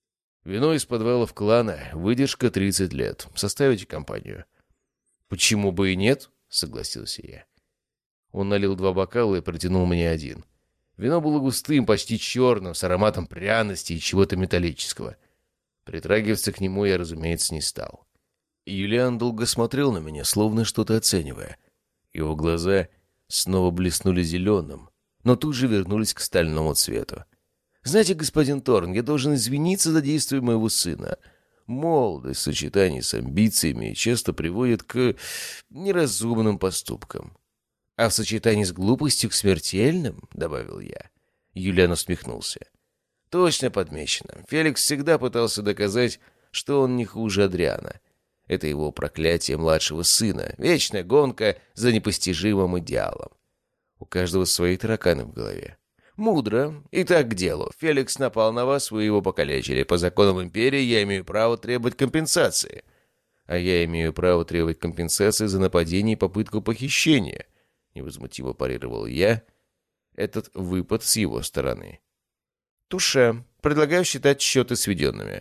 «Вино из подвалов клана. Выдержка тридцать лет. Составите компанию». «Почему бы и нет?» — согласился я. Он налил два бокала и протянул мне один. Вино было густым, почти черным, с ароматом пряности и чего-то металлического. Притрагиваться к нему я, разумеется, не стал. Юлиан долго смотрел на меня, словно что-то оценивая. Его глаза снова блеснули зеленым, но тут же вернулись к стальному цвету. «Знаете, господин Торн, я должен извиниться за действия моего сына. Молодость в сочетании с амбициями часто приводит к неразумным поступкам. А в сочетании с глупостью к смертельным, — добавил я». Юлиан усмехнулся. «Точно подмечено. Феликс всегда пытался доказать, что он не хуже Адриана. Это его проклятие младшего сына, вечная гонка за непостижимым идеалом. У каждого свои тараканы в голове. Мудро. Итак, к делу. Феликс напал на вас, вы его покалечили. По законам империи я имею право требовать компенсации. А я имею право требовать компенсации за нападение и попытку похищения», — невозмутимо парировал я этот выпад с его стороны. «Туше. Предлагаю считать счеты сведенными».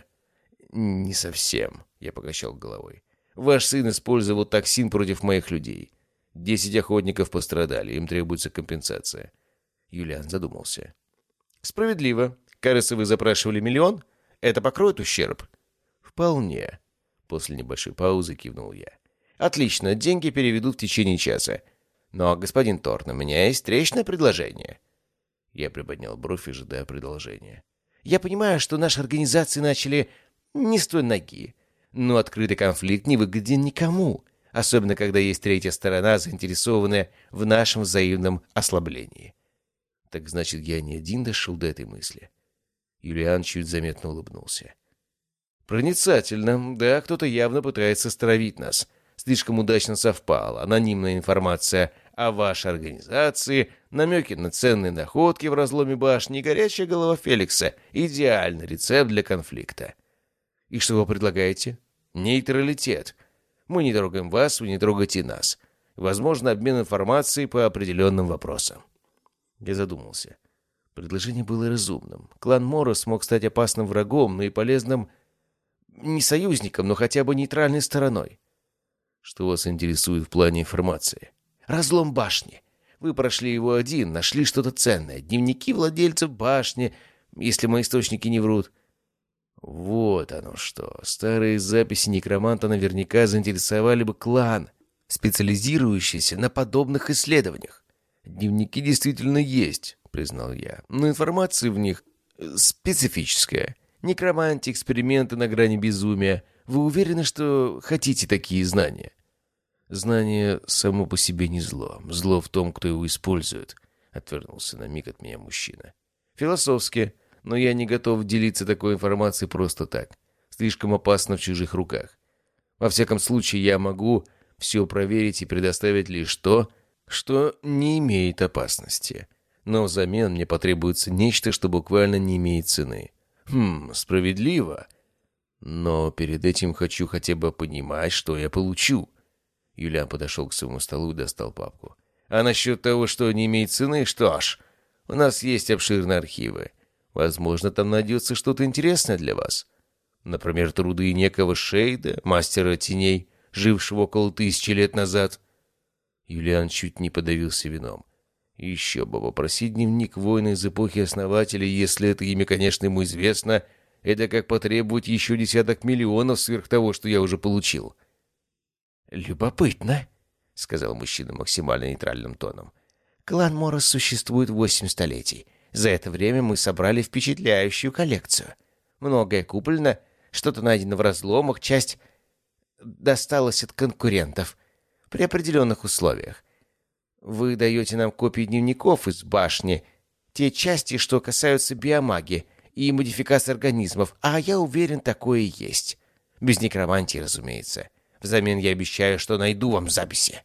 «Не совсем», — я покачал головой. «Ваш сын использовал токсин против моих людей.
Десять охотников пострадали, им требуется компенсация. Юлиан задумался. Справедливо. Кажется, вы запрашивали миллион? Это покроет ущерб? Вполне. После небольшой паузы кивнул я. Отлично, деньги переведут в течение часа. Но, господин Торн, у меня есть встречное предложение. Я приподнял бровь, ожидая продолжения. Я понимаю, что наши организации начали не с той ноги. Но открытый конфликт не выгоден никому, особенно когда есть третья сторона, заинтересованная в нашем взаимном ослаблении. Так значит, я не один дошел до этой мысли. Юлиан чуть заметно улыбнулся. Проницательно. Да, кто-то явно пытается стравить нас. Слишком удачно совпало. Анонимная информация о вашей организации, намеки на ценные находки в разломе башни и горячая голова Феликса. Идеальный рецепт для конфликта. И что вы предлагаете? Нейтралитет. Мы не трогаем вас, вы не трогаете нас. Возможно, обмен информацией по определенным вопросам. Я задумался. Предложение было разумным. Клан Морос мог стать опасным врагом, но и полезным не союзником, но хотя бы нейтральной стороной. Что вас интересует в плане информации? Разлом башни. Вы прошли его один, нашли что-то ценное. Дневники владельцев башни, если мои источники не врут. Вот оно что. Старые записи некроманта наверняка заинтересовали бы клан, специализирующийся на подобных исследованиях. Дневники действительно есть, признал я, но информация в них специфическая. Некромантия, эксперименты на грани безумия. Вы уверены, что хотите такие знания? Знание само по себе не зло. Зло в том, кто его использует, отвернулся на миг от меня мужчина. Философски. Но я не готов делиться такой информацией просто так. Слишком опасно в чужих руках. Во всяком случае, я могу все проверить и предоставить лишь то, что не имеет опасности. Но взамен мне потребуется нечто, что буквально не имеет цены. Хм, справедливо. Но перед этим хочу хотя бы понимать, что я получу. Юлиан подошел к своему столу и достал папку. А насчет того, что не имеет цены, что ж, у нас есть обширные архивы. Возможно, там найдется что-то интересное для вас. Например, труды некого Шейда, мастера теней, жившего около тысячи лет назад. Юлиан чуть не подавился вином. Еще бы попросить дневник воина из эпохи основателей, если это имя, конечно, ему известно, это как потребовать еще десяток миллионов сверх того, что я уже получил. «Любопытно», — сказал мужчина максимально нейтральным тоном. «Клан Морос существует восемь столетий. За это время мы собрали впечатляющую коллекцию. Многое куплено, что-то найдено в разломах, часть досталась от конкурентов при определенных условиях. Вы даете нам копии дневников из башни, те части, что касаются биомагии и модификации организмов, а я уверен, такое и есть. Без некромантии, разумеется. Взамен я обещаю, что найду вам записи».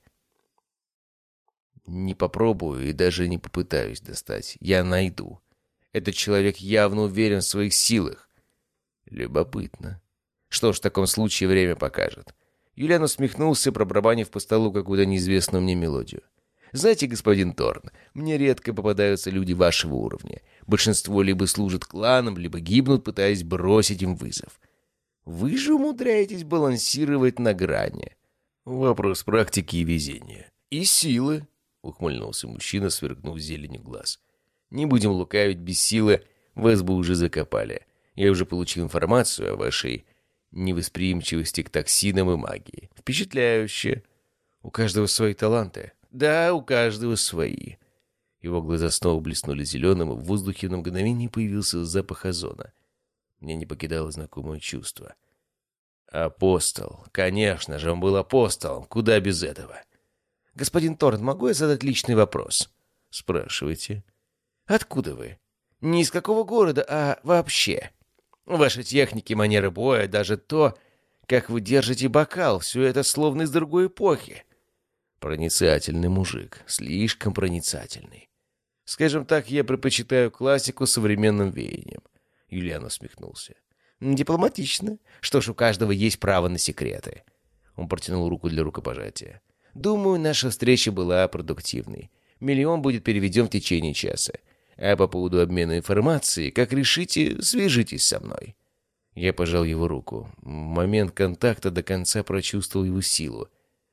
Не попробую и даже не попытаюсь достать. Я найду. Этот человек явно уверен в своих силах. Любопытно. Что ж, в таком случае время покажет. Юлиан усмехнулся, пробарабанив по столу какую-то неизвестную мне мелодию. Знаете, господин Торн, мне редко попадаются люди вашего уровня. Большинство либо служат кланам, либо гибнут, пытаясь бросить им вызов. Вы же умудряетесь балансировать на грани. Вопрос практики и везения. И силы. — ухмыльнулся мужчина, сверкнув зеленью глаз. «Не будем лукавить, без силы вас бы уже закопали. Я уже получил информацию о вашей невосприимчивости к токсинам и магии. Впечатляюще. У каждого свои таланты. Да, у каждого свои». Его глаза снова блеснули зеленым, и в воздухе на мгновение появился запах озона. Мне не покидало знакомое чувство. «Апостол. Конечно же, он был апостолом. Куда без этого?» «Господин Торн, могу я задать личный вопрос?» «Спрашивайте». «Откуда вы? Не из какого города, а вообще. Ваши техники, манеры боя, даже то, как вы держите бокал, все это словно из другой эпохи». «Проницательный мужик, слишком проницательный. Скажем так, я предпочитаю классику современным веяниям». Юлиан усмехнулся. «Дипломатично. Что ж, у каждого есть право на секреты». Он протянул руку для рукопожатия. «Думаю, наша встреча была продуктивной. Миллион будет переведен в течение часа. А по поводу обмена информацией, как решите, свяжитесь со мной». Я пожал его руку. В момент контакта до конца прочувствовал его силу.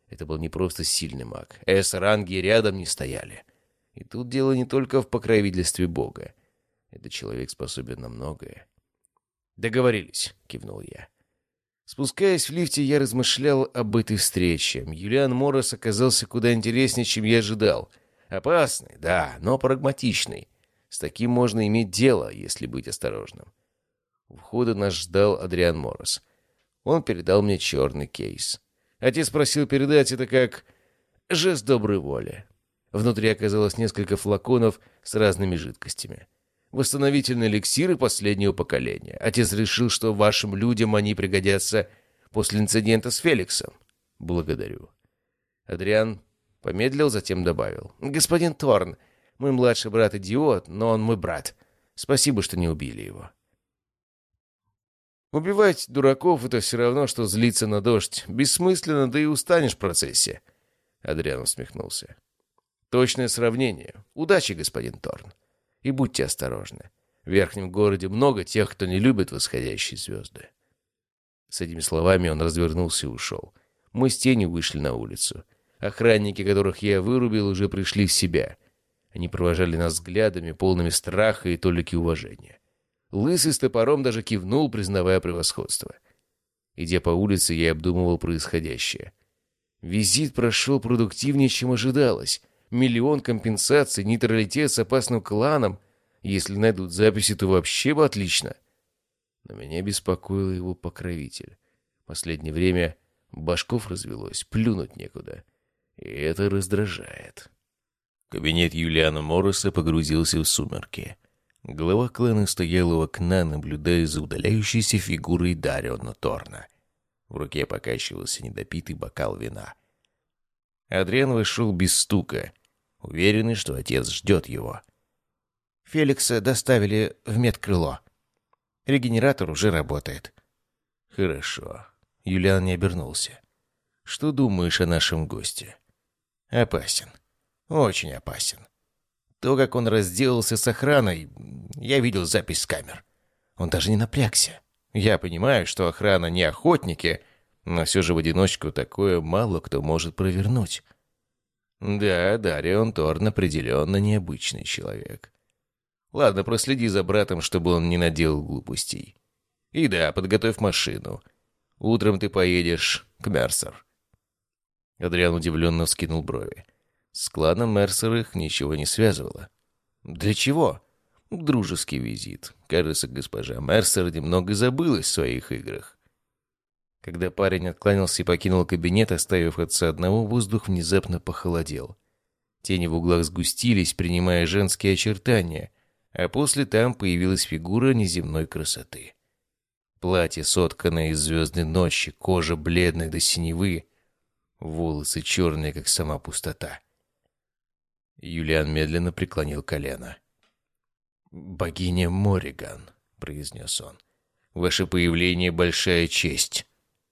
Это был не просто сильный маг. Эс-ранги рядом не стояли. И тут дело не только в покровительстве Бога. Этот человек способен на многое. «Договорились», — кивнул я. Спускаясь в лифте, я размышлял об этой встрече. Юлиан Моррес оказался куда интереснее, чем я ожидал. Опасный, да, но прагматичный. С таким можно иметь дело, если быть осторожным. У входа нас ждал Адриан Моррес. Он передал мне черный кейс. Отец просил передать это как жест доброй воли. Внутри оказалось несколько флаконов с разными жидкостями. Восстановительные эликсиры последнего поколения. Отец решил, что вашим людям они пригодятся после инцидента с Феликсом. Благодарю. Адриан помедлил, затем добавил. Господин Торн, мой младший брат идиот, но он мой брат. Спасибо, что не убили его. Убивать дураков — это все равно, что злиться на дождь. Бессмысленно, да и устанешь в процессе. Адриан усмехнулся. Точное сравнение. Удачи, господин Торн. И будьте осторожны. В верхнем городе много тех, кто не любит восходящие звезды. С этими словами он развернулся и ушел. Мы с тенью вышли на улицу. Охранники, которых я вырубил, уже пришли в себя. Они провожали нас взглядами, полными страха и толики уважения. Лысый с топором даже кивнул, признавая превосходство. Идя по улице, я обдумывал происходящее. Визит прошел продуктивнее, чем ожидалось. Миллион компенсаций, нейтралитет с опасным кланом. Если найдут записи, то вообще бы отлично. Но меня беспокоил его покровитель. В последнее время башков развелось, плюнуть некуда. И это раздражает. Кабинет Юлиана Морреса погрузился в сумерки. Глава клана стоял у окна, наблюдая за удаляющейся фигурой Дариона Торна. В руке покачивался недопитый бокал вина. Адриан вошел без стука, уверенный, что отец ждет его. «Феликса доставили в медкрыло. Регенератор уже работает». «Хорошо». Юлиан не обернулся. «Что думаешь о нашем госте?» «Опасен. Очень опасен. То, как он разделался с охраной, я видел запись с камер. Он даже не напрягся. Я понимаю, что охрана не охотники, но все же в одиночку такое мало кто может провернуть». Да, Дарион Торн определенно необычный человек. Ладно, проследи за братом, чтобы он не наделал глупостей. И да, подготовь машину. Утром ты поедешь к Мерсер. Адриан удивленно вскинул брови. С кланом Мерсер их ничего не связывало. Для чего? Дружеский визит. Кажется, госпожа Мерсер немного забылась в своих играх. Когда парень откланялся и покинул кабинет, оставив отца одного, воздух внезапно похолодел. Тени в углах сгустились, принимая женские очертания, а после там появилась фигура неземной красоты. Платье, сотканное из звездной ночи, кожа бледная до синевы, волосы черные, как сама пустота. Юлиан медленно преклонил колено. «Богиня Морриган», — произнес он, — «ваше появление — большая честь».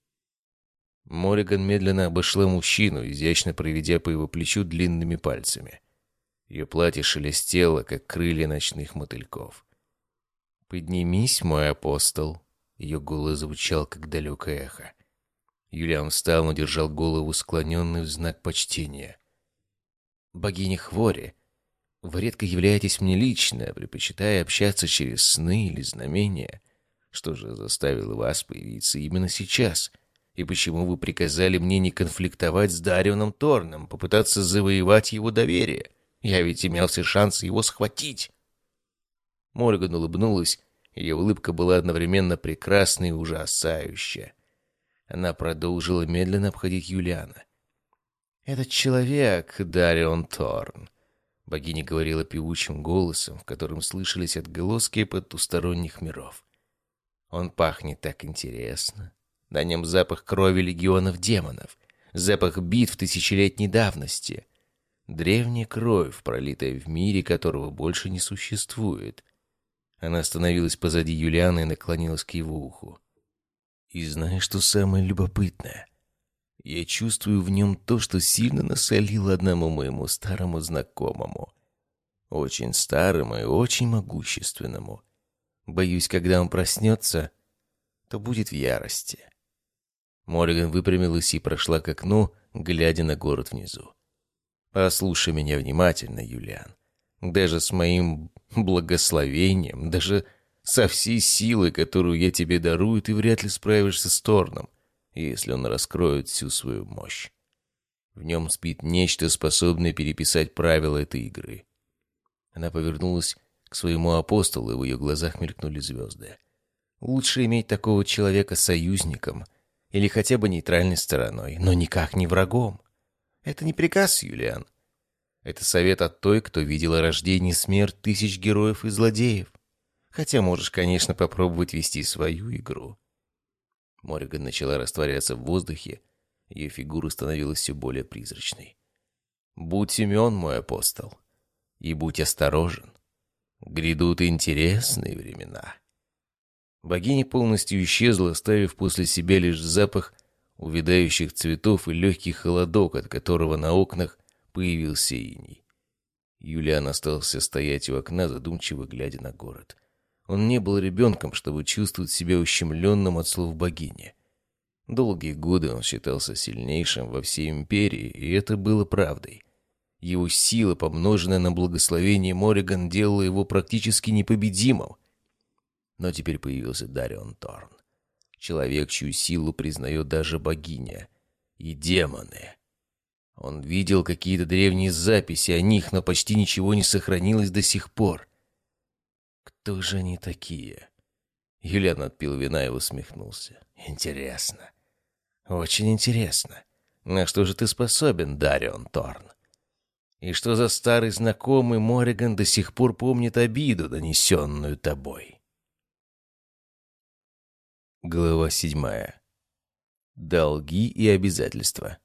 Морриган медленно обошла мужчину, изящно проведя по его плечу длинными пальцами. Ее платье шелестело, как крылья ночных мотыльков. «Поднимись, мой апостол», — ее голос звучал, как далекое эхо. Юлиан встал, но держал голову склоненной в знак почтения. «Богиня Хвори, вы редко являетесь мне лично, предпочитая общаться через сны или знамения. Что же заставило вас появиться именно сейчас? И почему вы приказали мне не конфликтовать с Дарионом Торном, попытаться завоевать его доверие? Я ведь имел все шансы его схватить». Морган улыбнулась, ее улыбка была одновременно прекрасной и ужасающая. Она продолжила медленно обходить Юлиана. «Этот человек — Дарион Торн», — богиня говорила певучим голосом, в котором слышались отголоски потусторонних миров. «Он пахнет так интересно. На нем запах крови легионов демонов, запах битв тысячелетней давности. Древняя кровь, пролитая в мире, которого больше не существует». Она остановилась позади Юлиана и наклонилась к его уху. «И знаешь, что самое любопытное? Я чувствую в нем то, что сильно насолило одному моему старому знакомому. Очень старому и очень могущественному. Боюсь, когда он проснется, то будет в ярости». Морриган выпрямилась и прошла к окну, глядя на город внизу. «Послушай меня внимательно, Юлиан. Даже с моим благословением, даже со всей силой, которую я тебе дарую, ты вряд ли справишься с Торном, если он раскроет всю свою мощь. В нем спит нечто, способное переписать правила этой игры». Она повернулась к своему апостолу, и в ее глазах мелькнули звезды. «Лучше иметь такого человека союзником или хотя бы нейтральной стороной, но никак не врагом. Это не приказ, Юлиан. Это совет от той, кто видела рождение и смерть тысяч героев и злодеев. Хотя можешь, конечно, попробовать вести свою игру». Морриган начала растворяться в воздухе, ее фигура становилась все более призрачной. «Будь умен, мой апостол, и будь осторожен. Грядут интересные времена». Богиня полностью исчезла, оставив после себя лишь запах увядающих цветов и легкий холодок, от которого на окнах появился иней. Юлиан остался стоять у окна, задумчиво глядя на город. Он не был ребенком, чтобы чувствовать себя ущемленным от слов богини. Долгие годы он считался сильнейшим во всей империи, и это было правдой. Его сила, помноженная на благословение Морриган, делала его практически непобедимым. Но теперь появился Дарион Торн. Человек, чью силу признает даже богиня. И демоны. Он видел какие-то древние записи о них, но почти ничего не сохранилось до сих пор. Кто же они такие? Юлиан отпил вина и усмехнулся. Интересно. Очень интересно. На что же ты способен, Дарион Торн? И что за старый знакомый Морриган до сих пор помнит обиду, нанесенную тобой? Глава седьмая. Долги и обязательства.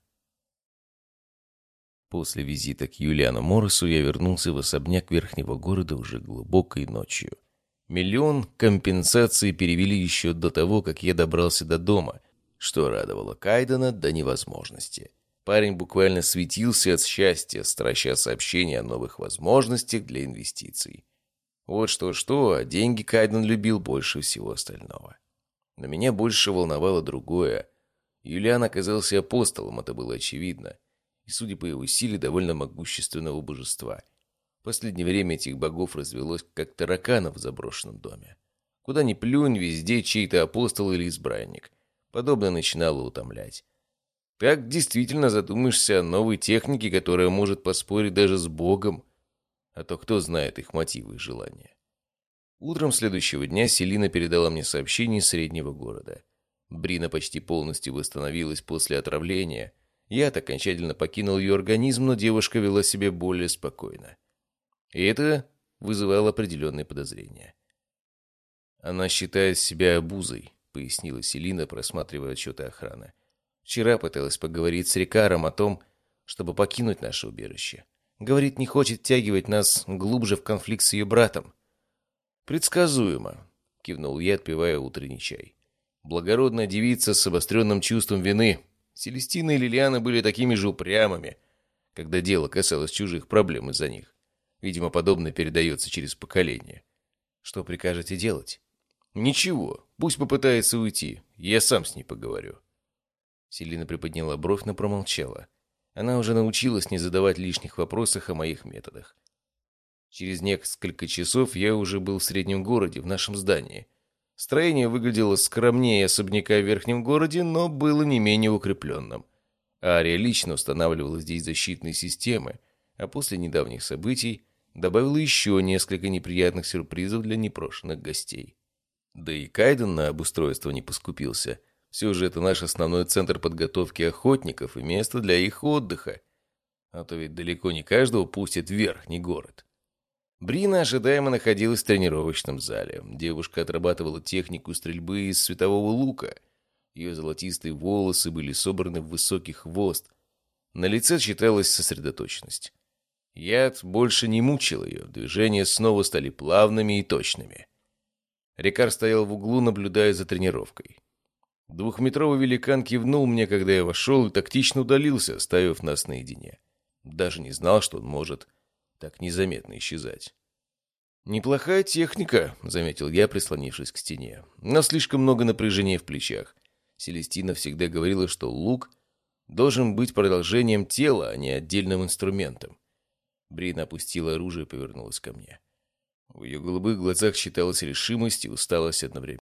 После визита к Юлиану Моррису я вернулся в особняк верхнего города уже глубокой ночью. Миллион компенсаций перевели еще до того, как я добрался до дома, что радовало Кайдена до невозможности. Парень буквально светился от счастья, строча сообщения о новых возможностях для инвестиций. Вот что-что, а деньги Кайден любил больше всего остального. Но меня больше волновало другое. Юлиан оказался апостолом, это было очевидно. И, судя по его силе, довольно могущественного божества. В последнее время этих богов развелось, как тараканов в заброшенном доме. Куда ни плюнь, везде чей-то апостол или избранник. Подобное начинало утомлять. Так действительно задумаешься о новой технике, которая может поспорить даже с Богом. А то кто знает их мотивы и желания. Утром следующего дня Селина передала мне сообщение из среднего города. Брина почти полностью восстановилась после отравления. Яд окончательно покинул ее организм, но девушка вела себя более спокойно. И это вызывало определенные подозрения. «Она считает себя обузой», — пояснила Селина, просматривая отчеты охраны. «Вчера пыталась поговорить с Рикаром о том, чтобы покинуть наше убежище. Говорит, не хочет втягивать нас глубже в конфликт с ее братом». «Предсказуемо», — кивнул я, отпивая утренний чай. «Благородная девица с обостренным чувством вины. Селестина и Лилиана были такими же упрямыми, когда дело касалось чужих проблем из-за них. Видимо, подобное передается через поколение. Что прикажете делать?» «Ничего, пусть попытается уйти, я сам с ней поговорю». Селина приподняла бровь, но промолчала. Она уже научилась не задавать лишних вопросов о моих методах. Через несколько часов я уже был в среднем городе, в нашем здании. Строение выглядело скромнее особняка в верхнем городе, но было не менее укрепленным. Ария лично устанавливала здесь защитные системы, а после недавних событий добавила еще несколько неприятных сюрпризов для непрошенных гостей. Да и Кайден на обустройство не поскупился. Все же это наш основной центр подготовки охотников и место для их отдыха. А то ведь далеко не каждого пустят в верхний город. Брина ожидаемо находилась в тренировочном зале. Девушка отрабатывала технику стрельбы из светового лука. Ее золотистые волосы были собраны в высокий хвост. На лице читалась сосредоточенность. Яд больше не мучил ее, движения снова стали плавными и точными. Рикар стоял в углу, наблюдая за тренировкой. Двухметровый великан кивнул мне, когда я вошел, и тактично удалился, оставив нас наедине. Даже не знал, что он может так незаметно исчезать. «Неплохая техника», — заметил я, прислонившись к стене. «Но слишком много напряжения в плечах. Селестина всегда говорила, что лук должен быть продолжением тела, а не отдельным инструментом. Брин опустила оружие и повернулась ко мне. В ее голубых глазах читалась решимость и усталость одновременно.